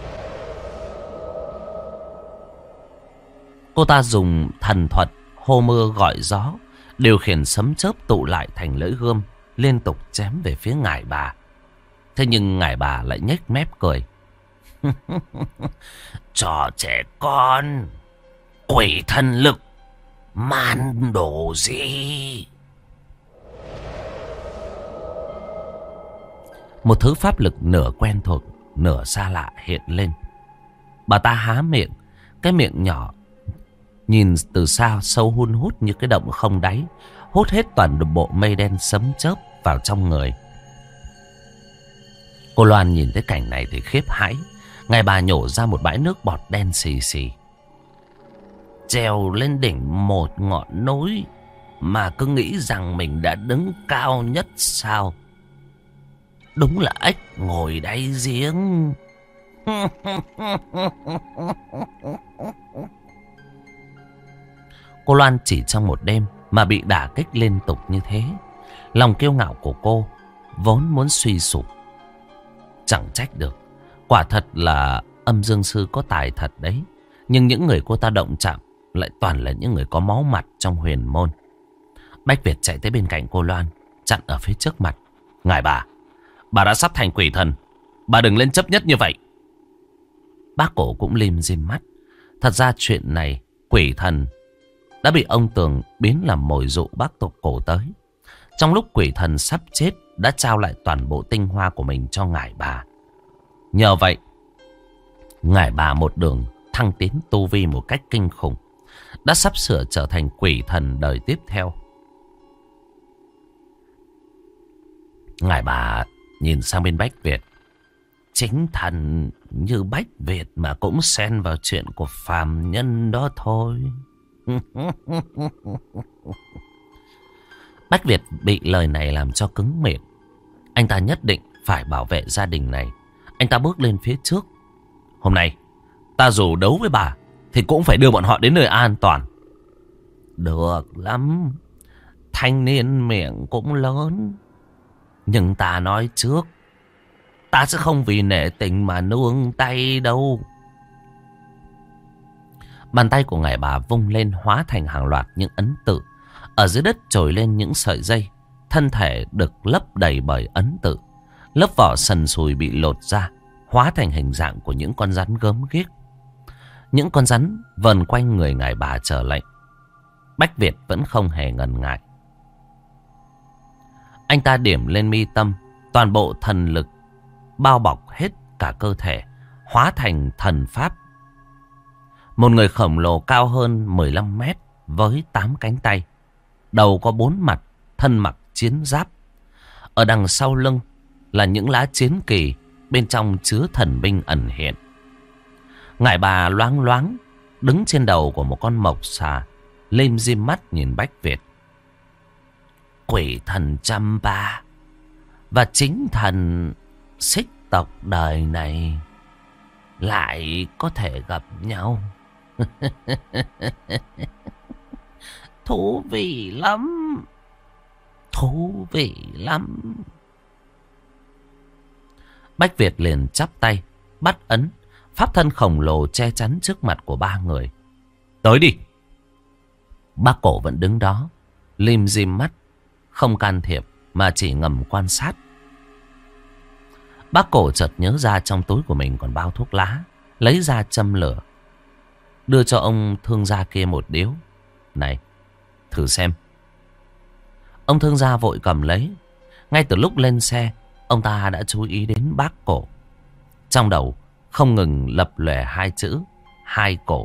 Cô ta dùng thần thuật hô mưa gọi gió, điều khiển sấm chớp tụ lại thành lưỡi gươm, liên tục chém về phía ngài bà. Thế nhưng ngài bà lại nhếch mép cười. Trò trẻ con, quỷ thần lực, man đồ gì? Một thứ pháp lực nửa quen thuộc, nửa xa lạ hiện lên. Bà ta há miệng, cái miệng nhỏ nhìn từ xa sâu hun hút như cái động không đáy, hút hết toàn bộ mây đen sấm chớp vào trong người. Cô Loan nhìn thấy cảnh này thì khiếp hãi. Ngài bà nhổ ra một bãi nước bọt đen xì xì. Trèo lên đỉnh một ngọn núi mà cứ nghĩ rằng mình đã đứng cao nhất sao? Đúng là ếch ngồi đáy giếng. Cô Loan chỉ trong một đêm mà bị đả kích liên tục như thế. Lòng kiêu ngạo của cô vốn muốn suy sụp. Chẳng trách được. Quả thật là âm dương sư có tài thật đấy. Nhưng những người cô ta động chạm lại toàn là những người có máu mặt trong huyền môn. Bách Việt chạy tới bên cạnh cô Loan, chặn ở phía trước mặt. Ngài bà đã sắp thành quỷ thần, bà đừng lên chấp nhất như vậy. Bác cổ cũng lim dim mắt. Thật ra chuyện này, quỷ thần đã bị ông Tường biến làm mồi dụ bác tộc cổ tới. Trong lúc quỷ thần sắp chết, đã trao lại toàn bộ tinh hoa của mình cho ngài bà. Nhờ vậy, ngài bà một đường thăng tiến tu vi một cách kinh khủng, đã sắp sửa trở thành quỷ thần đời tiếp theo. Ngài bà nhìn sang bên Bách Việt. Chính thần như Bách Việt mà cũng xen vào chuyện của phàm nhân đó thôi. Bách Việt bị lời này làm cho cứng miệng. Anh ta nhất định phải bảo vệ gia đình này. Anh ta bước lên phía trước. Hôm nay ta dù đấu với bà thì cũng phải đưa bọn họ đến nơi an toàn. Được lắm. Thanh niên miệng cũng lớn. Nhưng ta nói trước, ta sẽ không vì nể tình mà nương tay đâu. Bàn tay của ngài bà vung lên hóa thành hàng loạt những ấn tự. Ở dưới đất trồi lên những sợi dây. Thân thể được lấp đầy bởi ấn tự. Lớp vỏ sần sùi bị lột ra, hóa thành hình dạng của những con rắn gớm ghiếc. Những con rắn vờn quanh người ngài bà chờ lệnh. Bách Việt vẫn không hề ngần ngại. Anh ta điểm lên mi tâm, toàn bộ thần lực bao bọc hết cả cơ thể, hóa thành thần pháp. Một người khổng lồ cao hơn 15 mét với 8 cánh tay, đầu có 4 mặt, thân mặc chiến giáp. Ở đằng sau lưng là những lá chiến kỳ, bên trong chứa thần binh ẩn hiện. Ngài bà loáng loáng đứng trên đầu của một con mộc xà, lim dim mắt nhìn Bách Việt. Quỷ thần Champa và chính thần Xích tộc đời này lại có thể gặp nhau. Thú vị lắm. Thú vị lắm. Bách Việt liền chắp tay, bắt ấn. Pháp thân khổng lồ che chắn trước mặt của ba người. Tới đi. Bác cổ vẫn đứng đó, lim dim mắt, không can thiệp mà chỉ ngầm quan sát. Bác cổ chợt nhớ ra trong túi của mình còn bao thuốc lá, lấy ra châm lửa, đưa cho ông thương gia kia một điếu. Này, thử xem. Ông thương gia vội cầm lấy. Ngay từ lúc lên xe, ông ta đã chú ý đến bác cổ. Trong đầu không ngừng lập lòe hai chữ hai cổ.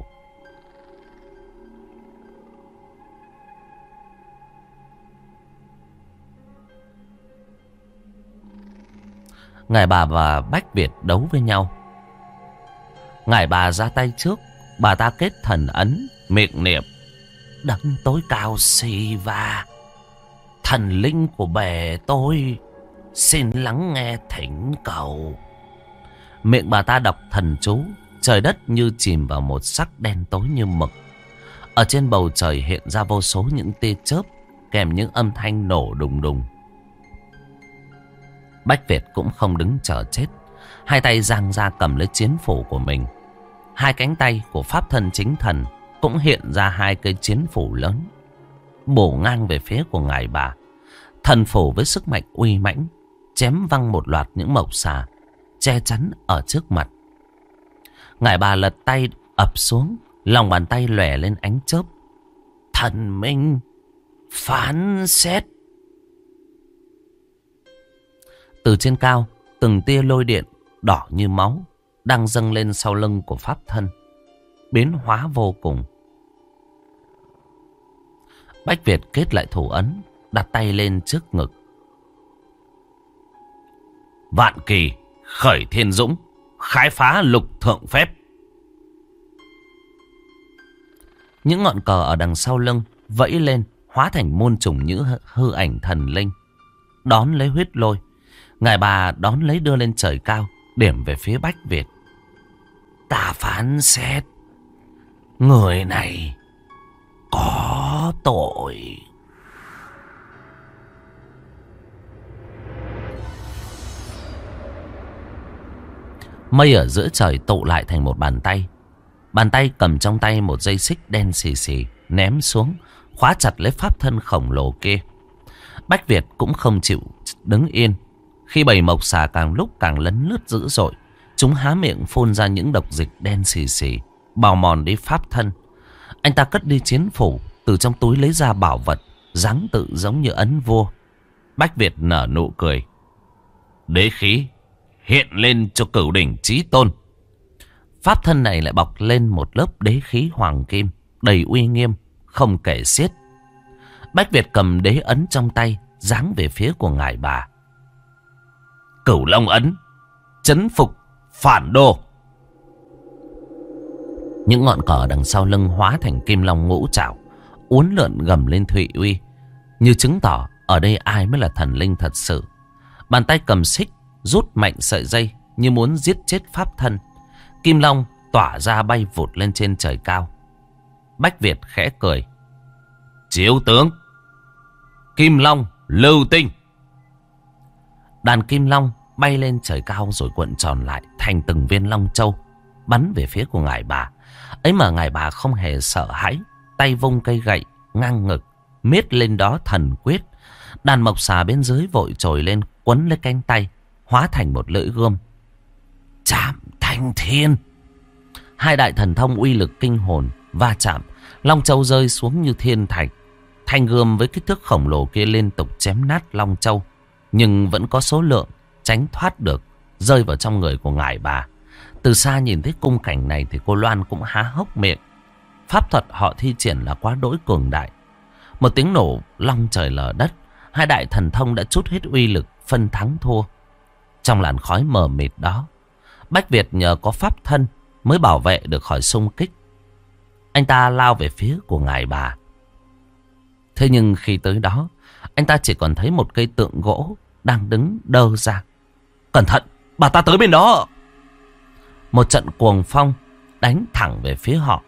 Ngài bà và Bách Việt đấu với nhau. Ngài bà ra tay trước. Bà ta kết thần ấn, miệng niệm đấng tối cao Shiva, thần linh của bề tôi, xin lắng nghe thỉnh cầu. Miệng bà ta đọc thần chú, trời đất như chìm vào một sắc đen tối như mực. Ở trên bầu trời hiện ra vô số những tia chớp, kèm những âm thanh nổ đùng đùng. Bách Việt cũng không đứng chờ chết, hai tay giang ra cầm lấy chiến phủ của mình. Hai cánh tay của pháp thân chính thần cũng hiện ra hai cây chiến phủ lớn, bổ ngang về phía của ngài bà. Thần phủ với sức mạnh uy mãnh chém văng một loạt những mộc xà che chắn ở trước mặt. Ngài bà lật tay ập xuống, lòng bàn tay lòe lên ánh chớp. Thần minh phán xét. Từ trên cao, từng tia lôi điện đỏ như máu đang dâng lên sau lưng của pháp thân, biến hóa vô cùng. Bách Việt kết lại thủ ấn, đặt tay lên trước ngực. Vạn kỳ khởi thiên dũng, khám phá lục thượng phép. Những ngọn cờ ở đằng sau lưng vẫy lên, hóa thành muôn trùng những hư ảnh thần linh, đón lấy huyết lôi. Ngài bà đón lấy đưa lên trời cao, điểm về phía Bách Việt. Ta phán xét, người này có tội. Mây ở giữa trời tụ lại thành một bàn tay. Bàn tay cầm trong tay một dây xích đen xì xì, ném xuống, khóa chặt lấy pháp thân khổng lồ kia. Bách Việt cũng không chịu đứng yên. Khi bầy mộc xà càng lúc càng lấn lướt dữ dội, chúng há miệng phun ra những độc dịch đen xì xì, bào mòn đi pháp thân. Anh ta cất đi chiến phủ, từ trong túi lấy ra bảo vật, dáng tự giống như ấn vua. Bách Việt nở nụ cười. Đế khí hiện lên cho Cửu Đỉnh Chí Tôn. Pháp thân này lại bọc lên một lớp đế khí hoàng kim, đầy uy nghiêm, không kể xiết. Bách Việt cầm đế ấn trong tay, giáng về phía của ngài bà. Cửu Long ấn, trấn phục phản đồ. Những ngọn cờ đằng sau lưng hóa thành kim long ngũ trảo, uốn lượn gầm lên Thụy Uy, như chứng tỏ ở đây ai mới là thần linh thật sự. Bàn tay cầm xích rút mạnh sợi dây, như muốn giết chết pháp thân. Kim long tỏa ra bay vụt lên trên trời cao. Bách Việt khẽ cười. Chiếu tướng, Kim Long lưu tinh. Đàn kim long bay lên trời cao rồi cuộn tròn lại thành từng viên long châu, bắn về phía của ngài bà. Ấy mà ngài bà không hề sợ hãi, tay vung cây gậy ngang ngực, miết lên đó thần quyết. Đàn mộc xà bên dưới vội trồi lên, quấn lấy cánh tay, hóa thành một lưỡi gươm. Chạm thanh thiên. Hai đại thần thông uy lực kinh hồn va chạm, long châu rơi xuống như thiên thạch. Thanh gươm với kích thước khổng lồ kia liên tục chém nát long châu, nhưng vẫn có số lượng tránh thoát được, rơi vào trong người của ngài bà. Từ xa nhìn thấy cung cảnh này thì cô Loan cũng há hốc miệng. Pháp thuật họ thi triển là quá đỗi cường đại. Một tiếng nổ long trời lở đất, hai đại thần thông đã trút hết uy lực, phân thắng thua. Trong làn khói mờ mịt đó, Bách Việt nhờ có pháp thân mới bảo vệ được khỏi xung kích. Anh ta lao về phía của ngài bà. Thế nhưng khi tới đó, anh ta chỉ còn thấy một cây tượng gỗ đang đứng đơ ra. Cẩn thận, bà ta tới bên đó. Một trận cuồng phong đánh thẳng về phía họ.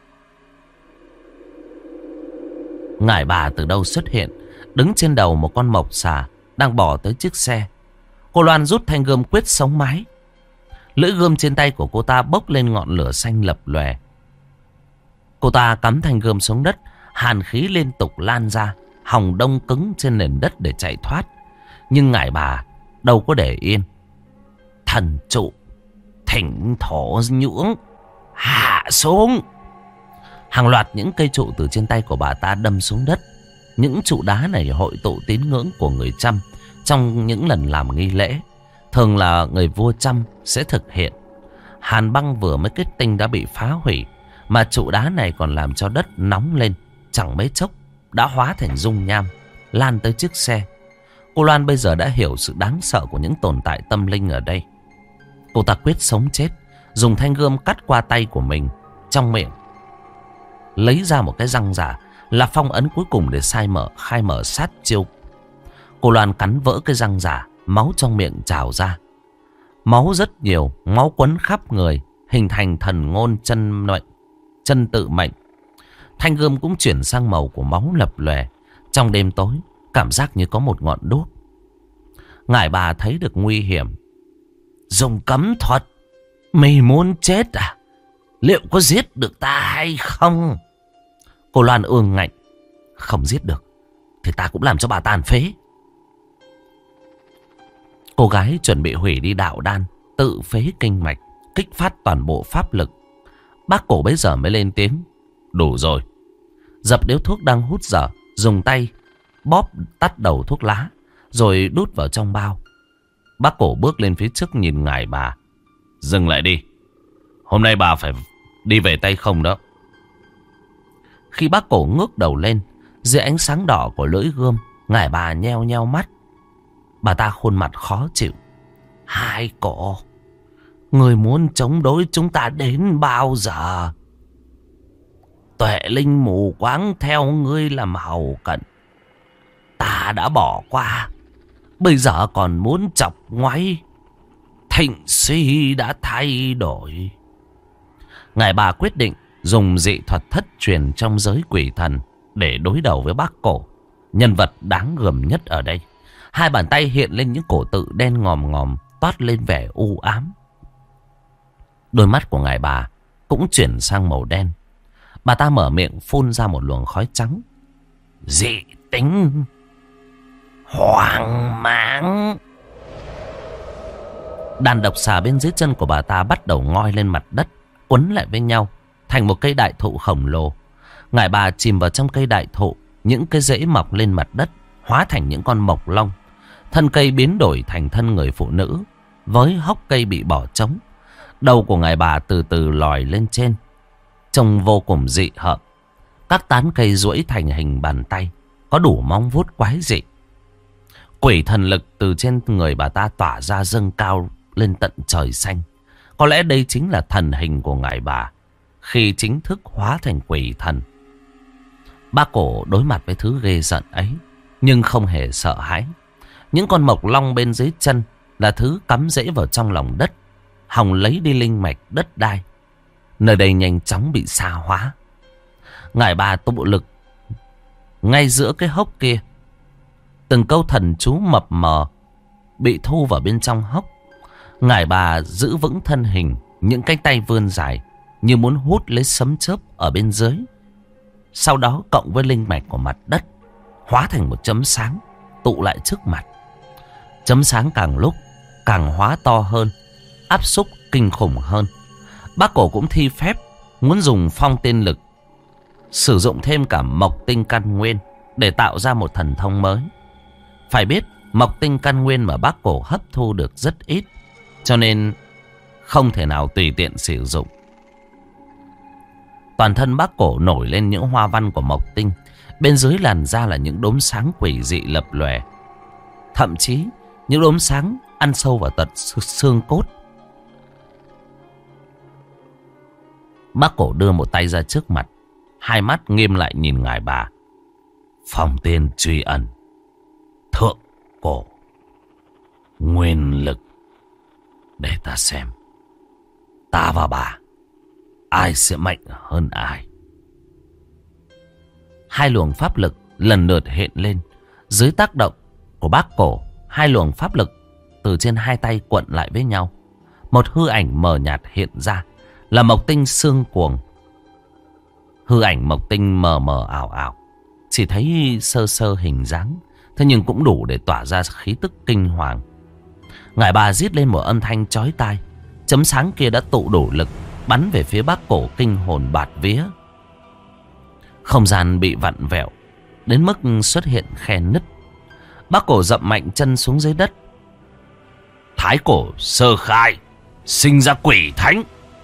Ngài bà từ đâu xuất hiện, đứng trên đầu một con mộc xà đang bò tới chiếc xe. Cô Loan rút thanh gươm quyết sống mái. Lưỡi gươm trên tay của cô ta bốc lên ngọn lửa xanh lập lòe. Cô ta cắm thanh gươm xuống đất, hàn khí liên tục lan ra, hòng đông cứng trên nền đất để chạy thoát. Nhưng ngài bà đâu có để yên. Thần trụ thỉnh thổ nhưỡng hạ xuống. Hàng loạt những cây trụ từ trên tay của bà ta đâm xuống đất. Những trụ đá này hội tụ tín ngưỡng của người Chăm trong những lần làm nghi lễ. Thường là người vua Chăm sẽ thực hiện. Hàn băng vừa mới kết tinh đã bị phá hủy, mà trụ đá này còn làm cho đất nóng lên. Chẳng mấy chốc đã hóa thành dung nham, lan tới chiếc xe. Cô Loan bây giờ đã hiểu sự đáng sợ của những tồn tại tâm linh ở đây. Cô ta quyết sống chết, dùng thanh gươm cắt qua tay của mình, trong miệng lấy ra một cái răng giả, là phong ấn cuối cùng để khai mở sát chiêu. Cô Loan cắn vỡ cái răng giả, máu trong miệng trào ra. Máu rất nhiều, máu quấn khắp người, hình thành thần ngôn chân tự mệnh. Thanh gươm cũng chuyển sang màu của máu lập lòe. Trong đêm tối, cảm giác như có một ngọn đuốc. Ngải Bà thấy được nguy hiểm. Dùng cấm thuật, mày muốn chết à? Liệu có giết được ta hay không? Cô Loan ương ngạnh. Không giết được thì ta cũng làm cho bà tàn phế. Cô gái chuẩn bị hủy đi đạo đan, tự phế kinh mạch, kích phát toàn bộ pháp lực. Bác Cổ bấy giờ mới lên tiếng. Đủ rồi. Dập điếu thuốc đang hút dở, dùng tay bóp tắt đầu thuốc lá, rồi đút vào trong bao. Bác Cổ bước lên phía trước nhìn Ngải Bà. Dừng lại đi. Hôm nay bà phải đi về tay không đó. Khi bác Cổ ngước đầu lên, dưới ánh sáng đỏ của lưỡi gươm, Ngải Bà nheo nheo mắt. Bà ta khuôn mặt khó chịu. Hai Cổ, người muốn chống đối chúng ta đến bao giờ? Tuệ linh mù quáng theo ngươi làm hầu cận, ta đã bỏ qua. Bây giờ còn muốn chọc ngoáy. Thịnh suy đã thay đổi. Ngải Bà quyết định dùng dị thuật thất truyền trong giới quỷ thần để đối đầu với bác Cổ, nhân vật đáng gờm nhất ở đây. Hai bàn tay hiện lên những cổ tự đen ngòm ngòm, toát lên vẻ u ám. Đôi mắt của Ngải Bà cũng chuyển sang màu đen. Bà ta mở miệng phun ra một luồng khói trắng. Dị tính, hoang mãng. Đàn độc xà bên dưới chân của bà ta bắt đầu ngoi lên mặt đất, quấn lại với nhau thành một cây đại thụ khổng lồ. Ngải Bà chìm vào trong cây đại thụ, những cái rễ mọc lên mặt đất hóa thành những con mộc long. Thân cây biến đổi thành thân người phụ nữ, với hốc cây bị bỏ trống. Đầu của Ngải Bà từ từ lòi lên trên, trông vô cùng dị hợm. Các tán cây duỗi thành hình bàn tay, có đủ móng vuốt quái dị. Quỷ thần lực từ trên người bà ta tỏa ra dâng cao lên tận trời xanh. Có lẽ đây chính là thần hình của Ngải Bà khi chính thức hóa thành quỷ thần. Bác Cổ đối mặt với thứ ghê giận ấy, nhưng không hề sợ hãi. Những con mộc long bên dưới chân là thứ cắm rễ vào trong lòng đất, hòng lấy đi linh mạch đất đai. Nơi đây nhanh chóng bị sa hóa. Ngải Bà tụ lực ngay giữa cái hốc kia. Từng câu thần chú mập mờ bị thu vào bên trong hốc. Ngải Bà giữ vững thân hình, những cánh tay vươn dài như muốn hút lấy sấm chớp ở bên dưới. Sau đó cộng với linh mạch của mặt đất, hóa thành một chấm sáng tụ lại trước mặt. Chấm sáng càng lúc càng hóa to hơn, áp xúc kinh khủng hơn. Bác Cổ cũng thi phép muốn dùng phong tiên lực, sử dụng thêm cả mộc tinh căn nguyên để tạo ra một thần thông mới. Phải biết mộc tinh căn nguyên mà bác Cổ hấp thu được rất ít, cho nên không thể nào tùy tiện sử dụng. Toàn thân bác Cổ nổi lên những hoa văn của mộc tinh, bên dưới làn da là những đốm sáng quỷ dị lập lòe. Thậm chí những đốm sáng ăn sâu vào tận xương cốt. Bác Cổ đưa một tay ra trước mặt, hai mắt nghiêm lại nhìn Ngải Bà. Phong tiên truy ẩn, thượng cổ nguyên lực. Để ta xem, ta và bà ai sẽ mạnh hơn ai. Hai luồng pháp lực lần lượt hiện lên. Dưới tác động của bác Cổ, hai luồng pháp lực từ trên hai tay cuộn lại với nhau. Một hư ảnh mờ nhạt hiện ra, là mộc tinh xương cuồng. Hư ảnh mộc tinh mờ mờ ảo ảo, chỉ thấy sơ sơ hình dáng, thế nhưng cũng đủ để tỏa ra khí tức kinh hoàng. Ngải Bà rít lên một âm thanh chói tai. Chấm sáng kia đã tụ đủ lực, bắn về phía bác Cổ kinh hồn bạt vía. Không gian bị vặn vẹo đến mức xuất hiện khe nứt. Bác Cổ dậm mạnh chân xuống dưới đất. Thái cổ sơ khai, sinh ra quỷ thánh.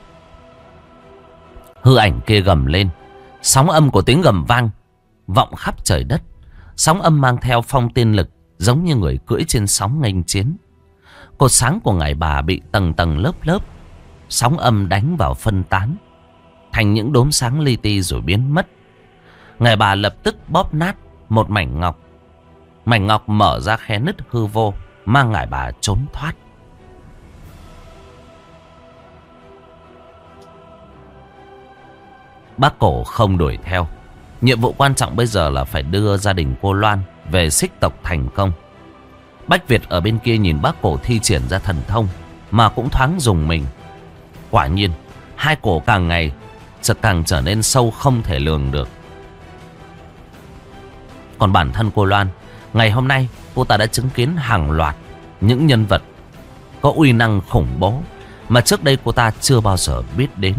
Hư ảnh kia gầm lên. Sóng âm của tiếng gầm vang vọng khắp trời đất. Sóng âm mang theo phong tiên lực, giống như người cưỡi trên sóng nghênh chiến. Cột sáng của Ngải Bà bị tầng tầng lớp lớp sóng âm đánh vào phân tán thành những đốm sáng li ti rồi biến mất. Ngài bà lập tức bóp nát một mảnh ngọc. Mảnh ngọc mở ra khe nứt hư vô, mang ngài bà trốn thoát. Bác Cổ không đuổi theo. Nhiệm vụ quan trọng bây giờ là phải đưa gia đình cô Loan về Xích tộc thành công. Bách Việt ở bên kia nhìn bác Cổ thi triển ra thần thông mà cũng thoáng rùng mình. Quả nhiên, hai cổ càng ngày càng trở nên sâu không thể lường được. Còn bản thân cô Loan, ngày hôm nay cô ta đã chứng kiến hàng loạt những nhân vật có uy năng khủng bố mà trước đây cô ta chưa bao giờ biết đến.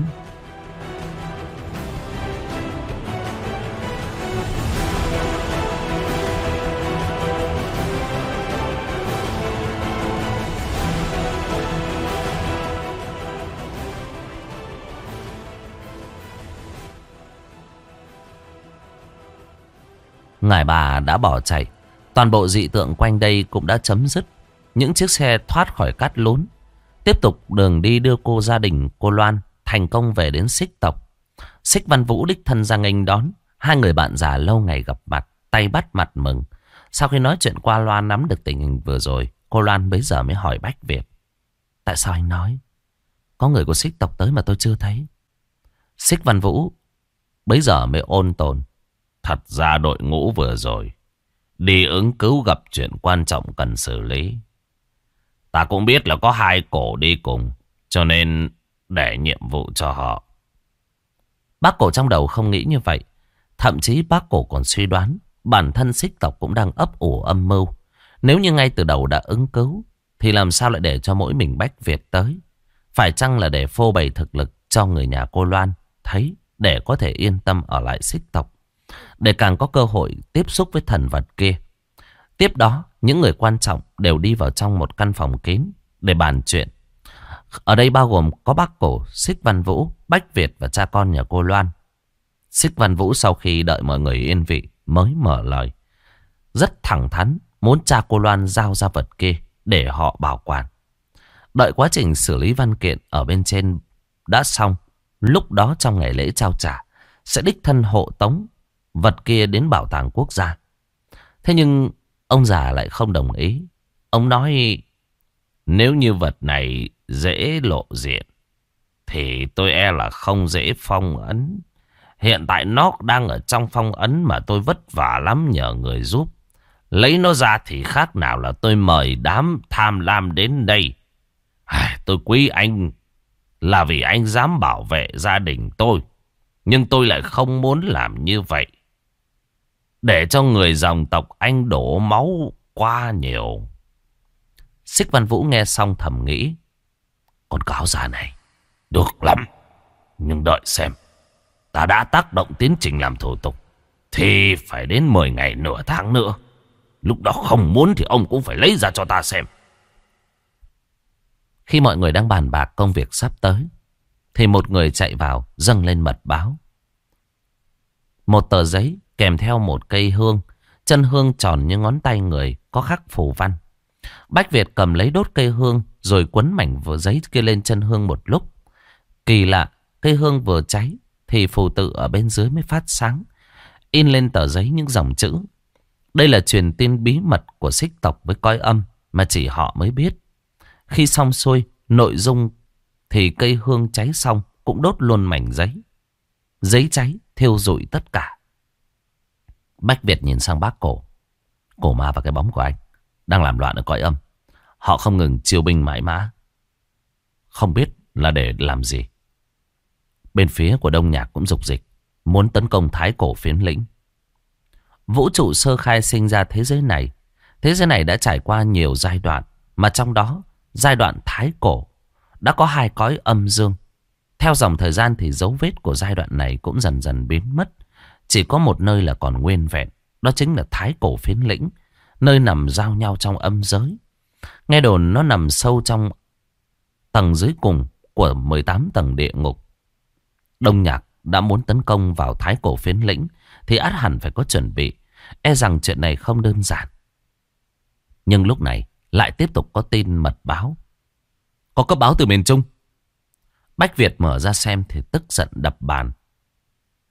Ngài bà đã bỏ chạy. Toàn bộ dị tượng quanh đây cũng đã chấm dứt. Những chiếc xe thoát khỏi cát lún, tiếp tục đường đi đưa gia đình cô Loan thành công về đến Xích tộc. Xích Văn Vũ đích thân ra nghênh đón. Hai người bạn già lâu ngày gặp mặt, tay bắt mặt mừng. Sau khi nói chuyện qua loa nắm được tình hình vừa rồi, cô Loan bấy giờ mới hỏi Bách Việt: tại sao anh nói có người của Xích tộc tới mà tôi chưa thấy? Xích Văn Vũ bấy giờ mới ôn tồn: thật ra đội ngũ vừa rồi đi ứng cứu gặp chuyện quan trọng cần xử lý. Ta cũng biết là có hai cổ đi cùng, cho nên để nhiệm vụ cho họ. Bác Cổ trong đầu không nghĩ như vậy. Thậm chí bác Cổ còn suy đoán bản thân Xích tộc cũng đang ấp ủ âm mưu. Nếu như ngay từ đầu đã ứng cứu, thì làm sao lại để cho mỗi mình Bách Việt tới? Phải chăng là để phô bày thực lực cho người nhà cô Loan thấy, để có thể yên tâm ở lại Xích tộc, để càng có cơ hội tiếp xúc với thần vật kia. Tiếp đó, những người quan trọng đều đi vào trong một căn phòng kín để bàn chuyện. Ở đây bao gồm có bác Cổ, Xích Văn Vũ, Bách Việt và cha con nhà cô Loan. Xích Văn Vũ sau khi đợi mọi người yên vị mới mở lời. Rất thẳng thắn, muốn cha cô Loan giao ra vật kia để họ bảo quản. Đợi quá trình xử lý văn kiện ở bên trên đã xong, lúc đó trong ngày lễ trao trả sẽ đích thân hộ tống vật kia đến bảo tàng quốc gia. Thế nhưng ông già lại không đồng ý. Ông nói: nếu như vật này dễ lộ diện thì tôi e là không dễ phong ấn. Hiện tại nó đang ở trong phong ấn mà tôi vất vả lắm nhờ người giúp. Lấy nó ra thì khác nào là tôi mời đám tham lam đến đây. Tôi quý anh là vì anh dám bảo vệ gia đình tôi. Nhưng tôi lại không muốn làm như vậy, để cho người dòng tộc anh đổ máu quá nhiều. Xích Văn Vũ nghe xong thầm nghĩ: con cáo già này được lắm. Nhưng đợi xem, ta đã tác động tiến trình làm thủ tục thì phải đến 10 ngày nửa tháng nữa. Lúc đó không muốn thì ông cũng phải lấy ra cho ta xem. Khi mọi người đang bàn bạc công việc sắp tới, thì một người chạy vào dâng lên mật báo. Một tờ giấy kèm theo một cây hương. Chân hương tròn như ngón tay người, có khắc phù văn. Bách Việt cầm lấy đốt cây hương rồi quấn mảnh vở giấy kia lên chân hương một lúc. Kỳ lạ, cây hương vừa cháy thì phù tự ở bên dưới mới phát sáng, in lên tờ giấy những dòng chữ. Đây là truyền tin bí mật của Xích tộc với cõi âm mà chỉ họ mới biết. Khi xong xuôi nội dung thì cây hương cháy xong cũng đốt luôn mảnh giấy. Giấy cháy thiêu rụi tất cả. Bách Việt nhìn sang bác Cổ. Cổ ma và cái bóng của anh đang làm loạn ở cõi âm. Họ không ngừng chiêu binh mãi mã, không biết là để làm gì. Bên phía của Đông Nhạc cũng dục dịch muốn tấn công Thái Cổ phiến lĩnh. Vũ trụ sơ khai sinh ra thế giới này. Thế giới này đã trải qua nhiều giai đoạn, mà trong đó giai đoạn Thái Cổ đã có hai cõi âm dương. Theo dòng thời gian thì dấu vết của giai đoạn này cũng dần dần biến mất. Chỉ có một nơi là còn nguyên vẹn, đó chính là Thái Cổ phiến lĩnh, nơi nằm giao nhau trong âm giới. Nghe đồn nó nằm sâu trong tầng dưới cùng của 18 tầng địa ngục. Đông Nhạc đã muốn tấn công vào Thái Cổ phiến lĩnh thì ắt hẳn phải có chuẩn bị. E rằng chuyện này không đơn giản. Nhưng lúc này lại tiếp tục có tin mật báo. Có cấp báo từ miền Trung. Bách Việt mở ra xem thì tức giận đập bàn.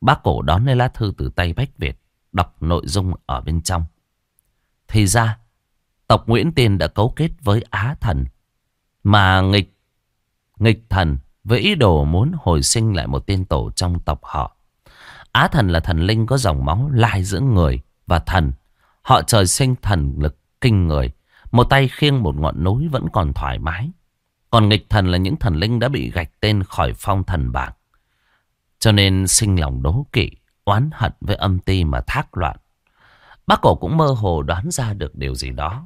Bác Cổ đón lấy lá thư từ tay Bách Việt, đọc nội dung ở bên trong. Thì ra, tộc Nguyễn Tiên đã cấu kết với Á Thần, mà nghịch thần với ý đồ muốn hồi sinh lại một tiên tổ trong tộc họ. Á Thần là thần linh có dòng máu lai giữa người và thần. Họ trời sinh thần lực kinh người, một tay khiêng một ngọn núi vẫn còn thoải mái. Còn nghịch thần là những thần linh đã bị gạch tên khỏi phong thần bảng, cho nên sinh lòng đố kỵ, oán hận với âm ty mà thác loạn. Bác Cổ cũng mơ hồ đoán ra được điều gì đó.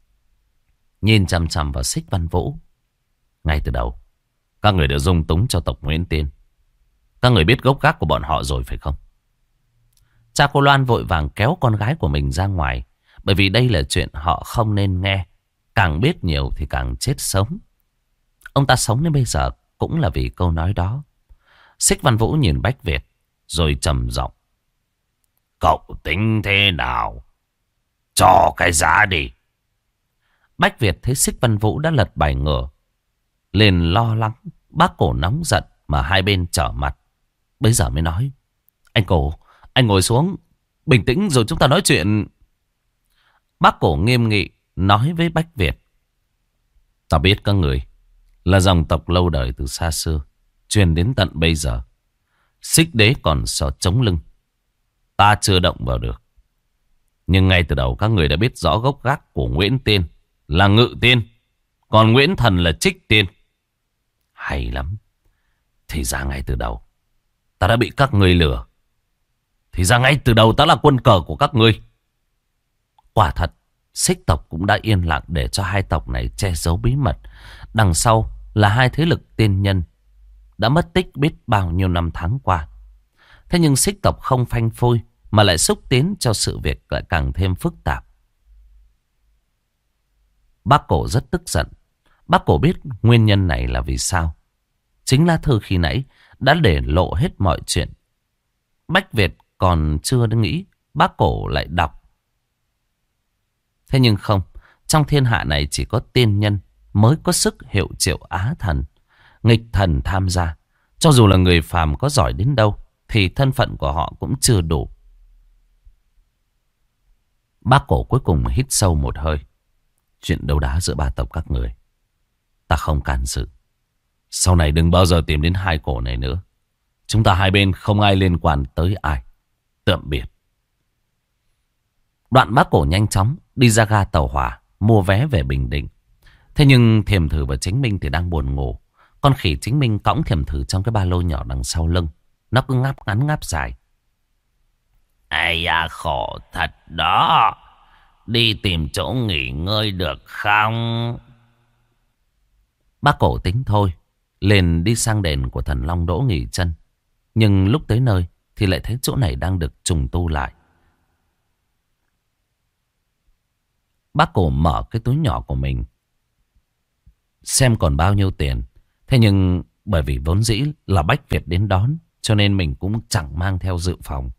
Nhìn chằm chằm vào Xích Văn Vũ. Ngay từ đầu, các người đã dung túng cho tộc Nguyễn Tiên. Các người biết gốc gác của bọn họ rồi phải không? Cha cô Loan vội vàng kéo con gái của mình ra ngoài, bởi vì đây là chuyện họ không nên nghe. Càng biết nhiều thì càng chết sớm. Ông ta sống đến bây giờ cũng là vì câu nói đó. Xích Văn Vũ nhìn Bách Việt rồi trầm giọng: cậu tính thế nào? Cho cái giá đi. Bách Việt thấy Xích Văn Vũ đã lật bài ngửa, liền lo lắng. Bác Cổ nóng giận mà hai bên trở mặt. Bây giờ mới nói: anh Cổ, anh ngồi xuống, bình tĩnh rồi chúng ta nói chuyện. Bác Cổ nghiêm nghị nói với Bách Việt: ta biết các người là dòng tộc lâu đời từ xa xưa, truyền đến tận bây giờ. Xích đế còn sợ chống lưng, ta chưa động vào được. Nhưng ngay từ đầu các người đã biết rõ gốc gác của Nguyễn Tiên là Ngự Tiên, còn Nguyễn Thần là Trích Tiên. Hay lắm. Thì ra ngay từ đầu ta đã bị các người lừa. Thì ra ngay từ đầu ta là quân cờ của các ngươi. Quả thật, Xích tộc cũng đã yên lặng để cho hai tộc này che giấu bí mật. Đằng sau là hai thế lực tiên nhân đã mất tích biết bao nhiêu năm tháng qua. Thế nhưng Xích tộc không phanh phui, mà lại xúc tiến cho sự việc lại càng thêm phức tạp. Bác Cổ rất tức giận. Bác Cổ biết nguyên nhân này là vì sao. Chính lá thư khi nãy đã để lộ hết mọi chuyện. Bách Việt còn chưa nghĩ, bác Cổ lại đọc. Thế nhưng không, trong thiên hạ này chỉ có tiên nhân mới có sức hiệu triệu Á Thần. Nghịch thần tham gia, cho dù là người phàm có giỏi đến đâu thì thân phận của họ cũng chưa đủ. Bác Cổ cuối cùng hít sâu một hơi. Chuyện đấu đá giữa ba tộc các người, ta không can dự. Sau này đừng bao giờ tìm đến hai cổ này nữa. Chúng ta hai bên không ai liên quan tới ai. Tạm biệt. Đoạn bác Cổ nhanh chóng đi ra ga tàu hỏa, mua vé về Bình Định. Thế nhưng Thiềm Thử và Chính Minh thì đang buồn ngủ. Con khỉ Chính Minh cõng Thiềm Thử trong cái ba lô nhỏ đằng sau lưng. Nó cứ ngáp ngắn ngáp dài. Ây da, khổ thật đó. Đi tìm chỗ nghỉ ngơi được không? Bác Cổ tính thôi, liền đi sang đền của thần Long Đỗ nghỉ chân. Nhưng lúc tới nơi thì lại thấy chỗ này đang được trùng tu lại. Bác Cổ mở cái túi nhỏ của mình xem còn bao nhiêu tiền. Thế nhưng bởi vì vốn dĩ là Bách Việt đến đón, cho nên mình cũng chẳng mang theo dự phòng.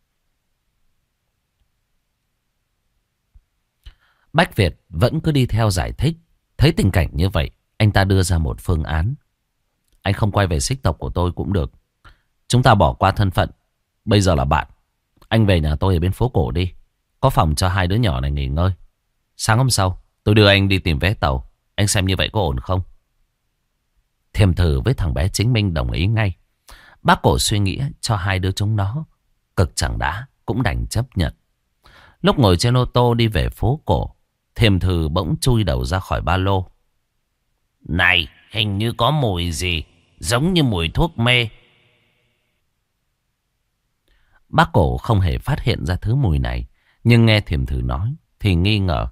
Bách Việt vẫn cứ đi theo giải thích. Thấy tình cảnh như vậy, anh ta đưa ra một phương án. Anh không quay về Xích tộc của tôi cũng được. Chúng ta bỏ qua thân phận, bây giờ là bạn. Anh về nhà tôi ở bên phố cổ đi, có phòng cho hai đứa nhỏ này nghỉ ngơi. Sáng hôm sau tôi đưa anh đi tìm vé tàu. Anh xem như vậy có ổn không? Thiềm Thử với thằng bé Chính Minh đồng ý ngay. Bác Cổ suy nghĩ cho hai đứa chúng nó cực chẳng đã, cũng đành chấp nhận. Lúc ngồi trên ô tô đi về phố cổ, Thiềm Thử bỗng chui đầu ra khỏi ba lô. Này, hình như có mùi gì giống như mùi thuốc mê. Bác Cổ không hề phát hiện ra thứ mùi này, nhưng nghe Thiềm Thử nói thì nghi ngờ.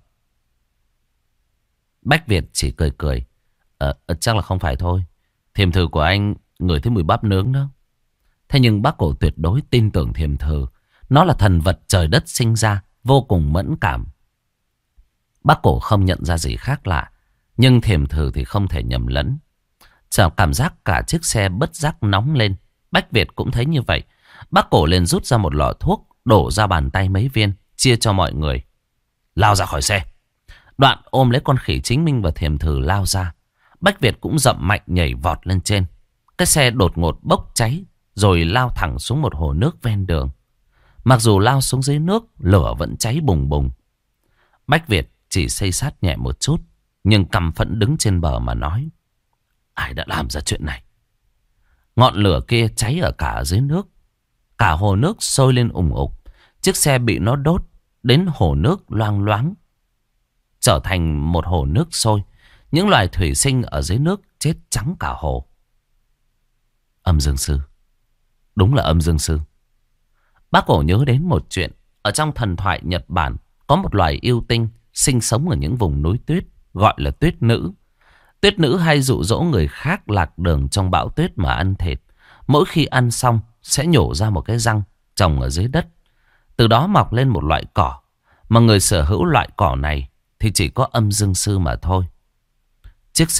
Bách Việt chỉ cười cười. Chắc là không phải thôi. Thiềm Thử của anh ngửi thấy mùi bắp nướng đó. Thế nhưng bác Cổ tuyệt đối tin tưởng Thiềm Thử. Nó là thần vật trời đất sinh ra, vô cùng mẫn cảm. Bác Cổ không nhận ra gì khác lạ, nhưng Thiềm Thử thì không thể nhầm lẫn. Chào cảm giác cả chiếc xe bất giác nóng lên. Bách Việt cũng thấy như vậy. Bác Cổ liền rút ra một lọ thuốc, đổ ra bàn tay mấy viên, chia cho mọi người. Lao ra khỏi xe. Đoạn ôm lấy con khỉ Chính Minh và Thiềm Thử lao ra. Bách Việt cũng dậm mạnh nhảy vọt lên trên. Cái xe đột ngột bốc cháy, rồi lao thẳng xuống một hồ nước ven đường. Mặc dù lao xuống dưới nước, lửa vẫn cháy bùng bùng. Bách Việt chỉ xây sát nhẹ một chút, nhưng căm phẫn đứng trên bờ mà nói: ai đã làm ra chuyện này? Ngọn lửa kia cháy ở cả dưới nước. Cả hồ nước sôi lên ùng ục. Chiếc xe bị nó đốt đến hồ nước loang loáng, trở thành một hồ nước sôi. Những loài thủy sinh ở dưới nước chết trắng cả hồ. Âm dương sư. Đúng là âm dương sư. Bác Cổ nhớ đến một chuyện. Ở trong thần thoại Nhật Bản có một loài yêu tinh sinh sống ở những vùng núi tuyết, gọi là tuyết nữ. Tuyết nữ hay dụ dỗ người khác lạc đường trong bão tuyết mà ăn thịt. Mỗi khi ăn xong sẽ nhổ ra một cái răng trồng ở dưới đất. Từ đó mọc lên một loại cỏ, mà người sở hữu loại cỏ này thì chỉ có âm dương sư mà thôi. Chiếc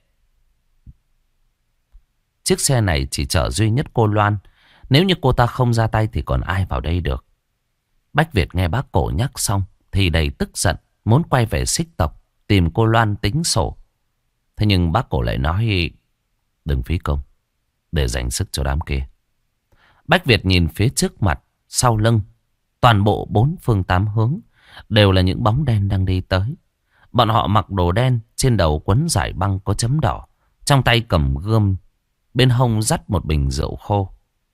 xe này chỉ chở duy nhất cô Loan. Nếu như cô ta không ra tay thì còn ai vào đây được. Bách Việt nghe bác Cổ nhắc xong thì đầy tức giận, muốn quay về Xích tộc tìm cô Loan tính sổ. Thế nhưng bác Cổ lại nói: đừng phí công, để dành sức cho đám kia. Bách Việt nhìn phía trước mặt, sau lưng, toàn bộ 4 phương 8 hướng đều là những bóng đen đang đi tới. Bọn họ mặc đồ đen, trên đầu quấn dải băng có chấm đỏ, trong tay cầm gươm, bên hông dắt một bình rượu khô.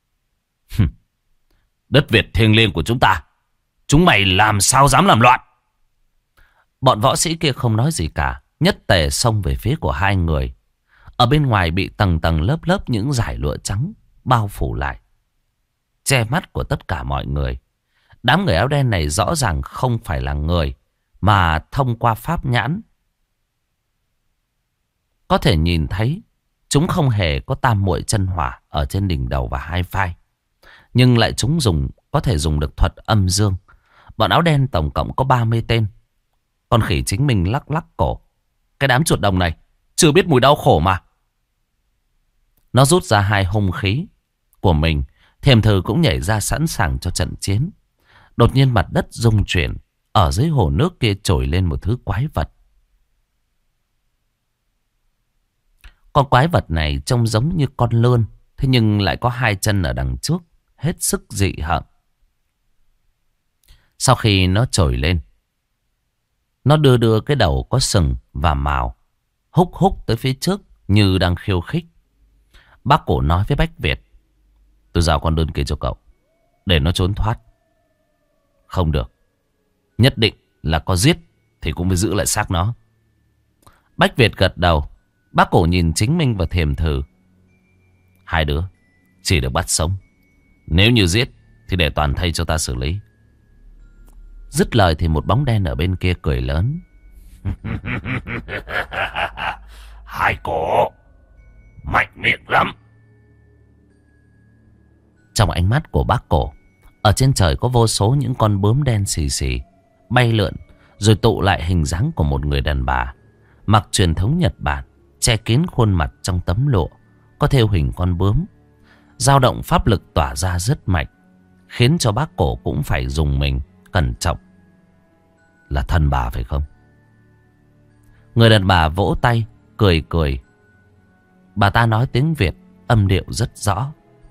Đất Việt thiêng liêng của chúng ta, chúng mày làm sao dám làm loạn? Bọn võ sĩ kia không nói gì cả, nhất tề xông về phía của hai người. Ở bên ngoài bị tầng tầng lớp lớp những dải lụa trắng bao phủ lại, che mắt của tất cả mọi người. Đám người áo đen này rõ ràng không phải là người, mà thông qua pháp nhãn có thể nhìn thấy chúng không hề có tam muội chân hỏa ở trên đỉnh đầu và hai vai, nhưng lại chúng có thể dùng được thuật âm dương. Bọn áo đen tổng cộng có 30 tên. Con khỉ chính mình lắc lắc cổ: cái đám chuột đồng này chưa biết mùi đau khổ mà. Nó rút ra 2 hung khí của mình. Thiềm thử cũng nhảy ra sẵn sàng cho trận chiến. Đột nhiên mặt đất rung chuyển. Ở dưới hồ nước kia trồi lên một thứ quái vật. Con quái vật này trông giống như con lươn, thế nhưng lại có 2 chân ở đằng trước, hết sức dị hợm. Sau khi nó trồi lên, nó đưa cái đầu có sừng và mào, húc tới phía trước như đang khiêu khích. Bác Cổ nói với Bách Việt: tôi giao con lươn kia cho cậu, để nó trốn thoát. Không được, nhất định là có giết thì cũng phải giữ lại xác nó. Bách Việt gật đầu. Bác Cổ nhìn Chính Minh và Thiềm Thử: hai đứa chỉ được bắt sống, nếu như giết thì để toàn thây cho ta xử lý. Dứt lời thì một bóng đen ở bên kia cười lớn: hai cổ mạnh miệng lắm. Trong ánh mắt của bác Cổ, ở trên trời có vô số những con bướm đen xì xì bay lượn, rồi tụ lại hình dáng của một người đàn bà mặc truyền thống Nhật Bản, che kín khuôn mặt trong tấm lụa có thêu hình con bướm. Dao động pháp lực tỏa ra rất mạnh, khiến cho bác Cổ cũng phải dùng mình cẩn trọng. Là thân bà phải không? Người đàn bà vỗ tay cười cười. Bà ta nói tiếng Việt, âm điệu rất rõ.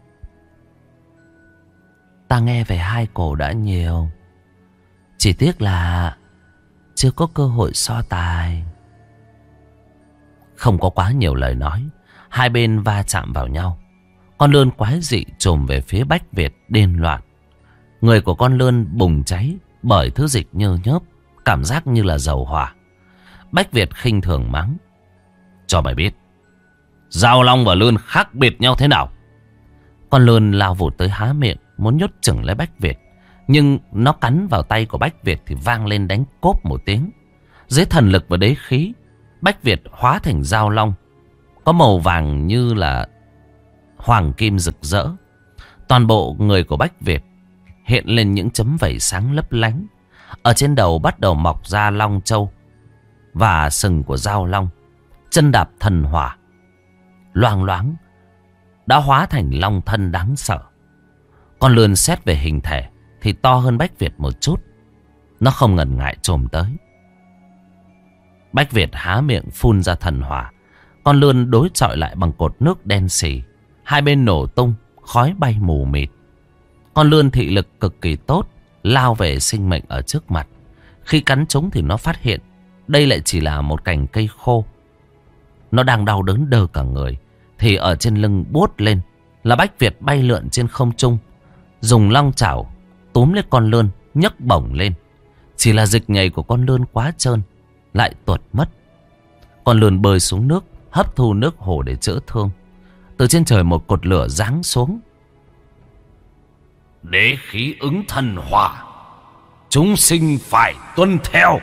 Ta nghe về hai cổ đã nhiều, chỉ tiếc là chưa có cơ hội so tài. Không có quá nhiều lời nói, hai bên va chạm vào nhau. Con lươn quái dị trồm về phía Bách Việt điên loạn. Người của con lươn bùng cháy bởi thứ dịch nhơ nhớp, cảm giác như là dầu hỏa. Bách Việt khinh thường mắng: cho mày biết Giao Long và lươn khác biệt nhau thế nào. Con lươn lao vụt tới há miệng muốn nhốt chừng lấy Bách Việt, nhưng nó cắn vào tay của Bách Việt thì vang lên đánh cốp một tiếng. Dưới thần lực và đế khí, Bách Việt hóa thành Giao Long, có màu vàng như là hoàng kim rực rỡ. Toàn bộ người của Bách Việt hiện lên những chấm vảy sáng lấp lánh. Ở trên đầu bắt đầu mọc ra long châu và sừng của Giao Long. Chân đạp thần hỏa loang loáng, đã hóa thành long thân đáng sợ. Con lươn xét về hình thể thì to hơn Bách Việt một chút. Nó không ngần ngại chồm tới. Bách Việt há miệng phun ra thần hỏa. Con lươn đối chọi lại bằng cột nước đen xì. Hai bên nổ tung, khói bay mù mịt. Con lươn thị lực cực kỳ tốt, lao về sinh mệnh ở trước mặt. Khi cắn chúng thì nó phát hiện đây lại chỉ là một cành cây khô. Nó đang đau đớn đơ cả người, thì ở trên lưng buốt lên là Bách Việt bay lượn trên không trung, dùng long chảo túm lấy con lươn nhấc bổng lên. Chỉ là dịch nhảy của con lươn quá trơn, lại tuột mất. Con lươn bơi xuống nước, hấp thu nước hồ để chữa thương. Từ trên trời một cột lửa giáng xuống. Đế khí ứng thần hỏa, chúng sinh phải tuân theo.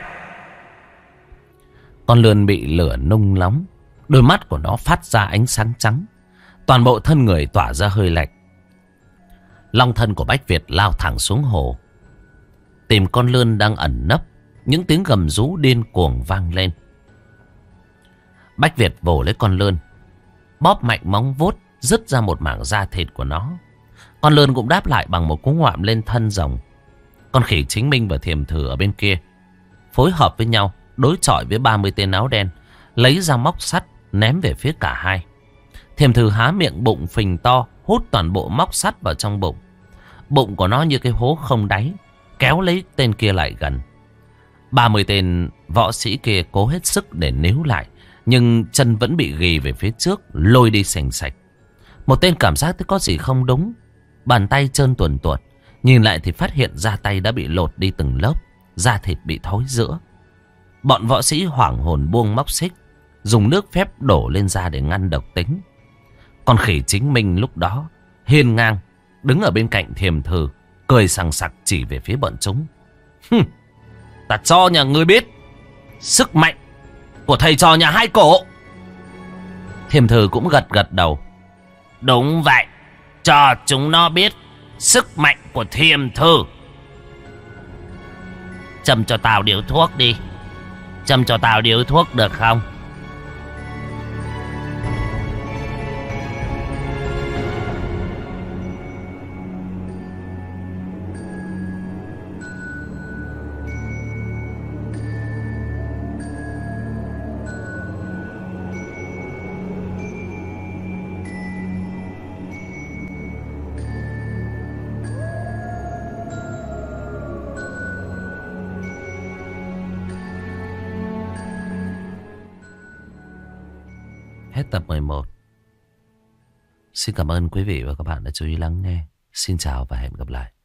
Con lươn bị lửa nung nóng, đôi mắt của nó phát ra ánh sáng trắng, toàn bộ thân người tỏa ra hơi lạnh. Long thân của Bách Việt lao thẳng xuống hồ, tìm con lươn đang ẩn nấp. Những tiếng gầm rú điên cuồng vang lên. Bách Việt vồ lấy con lươn, bóp mạnh móng vuốt, rứt ra một mảng da thịt của nó. Con lươn cũng đáp lại bằng một cú ngoạm lên thân rồng. Con khỉ Chính Minh và Thiềm Thử ở bên kia phối hợp với nhau, đối chọi với 30 tên áo đen, lấy ra móc sắt ném về phía cả hai. Thiềm Thử há miệng bụng phình to, hút toàn bộ móc sắt vào trong bụng. Bụng của nó như cái hố không đáy, kéo lấy tên kia lại gần. 30 tên võ sĩ kia cố hết sức để níu lại, nhưng chân vẫn bị ghì về phía trước, lôi đi sành sạch. Một tên cảm giác thấy có gì không đúng, bàn tay trơn tuồn tuột, nhìn lại thì phát hiện da tay đã bị lột đi từng lớp, da thịt bị thối rữa. Bọn võ sĩ hoảng hồn buông móc xích, dùng nước phép đổ lên da để ngăn độc tính. Còn khỉ Chính Minh lúc đó hiên ngang đứng ở bên cạnh Thiềm Thử, cười sằng sặc chỉ về phía bọn chúng. Ta cho nhà ngươi biết sức mạnh của thầy trò nhà Hai Cổ. Thiềm Thử cũng gật gật đầu. Đúng vậy, cho chúng nó biết sức mạnh của Thiềm Thử. Châm cho tao điếu thuốc đi. Châm cho tao điếu thuốc được không? Hết tập 11. Xin cảm ơn quý vị và các bạn đã chú ý lắng nghe. Xin chào và hẹn gặp lại.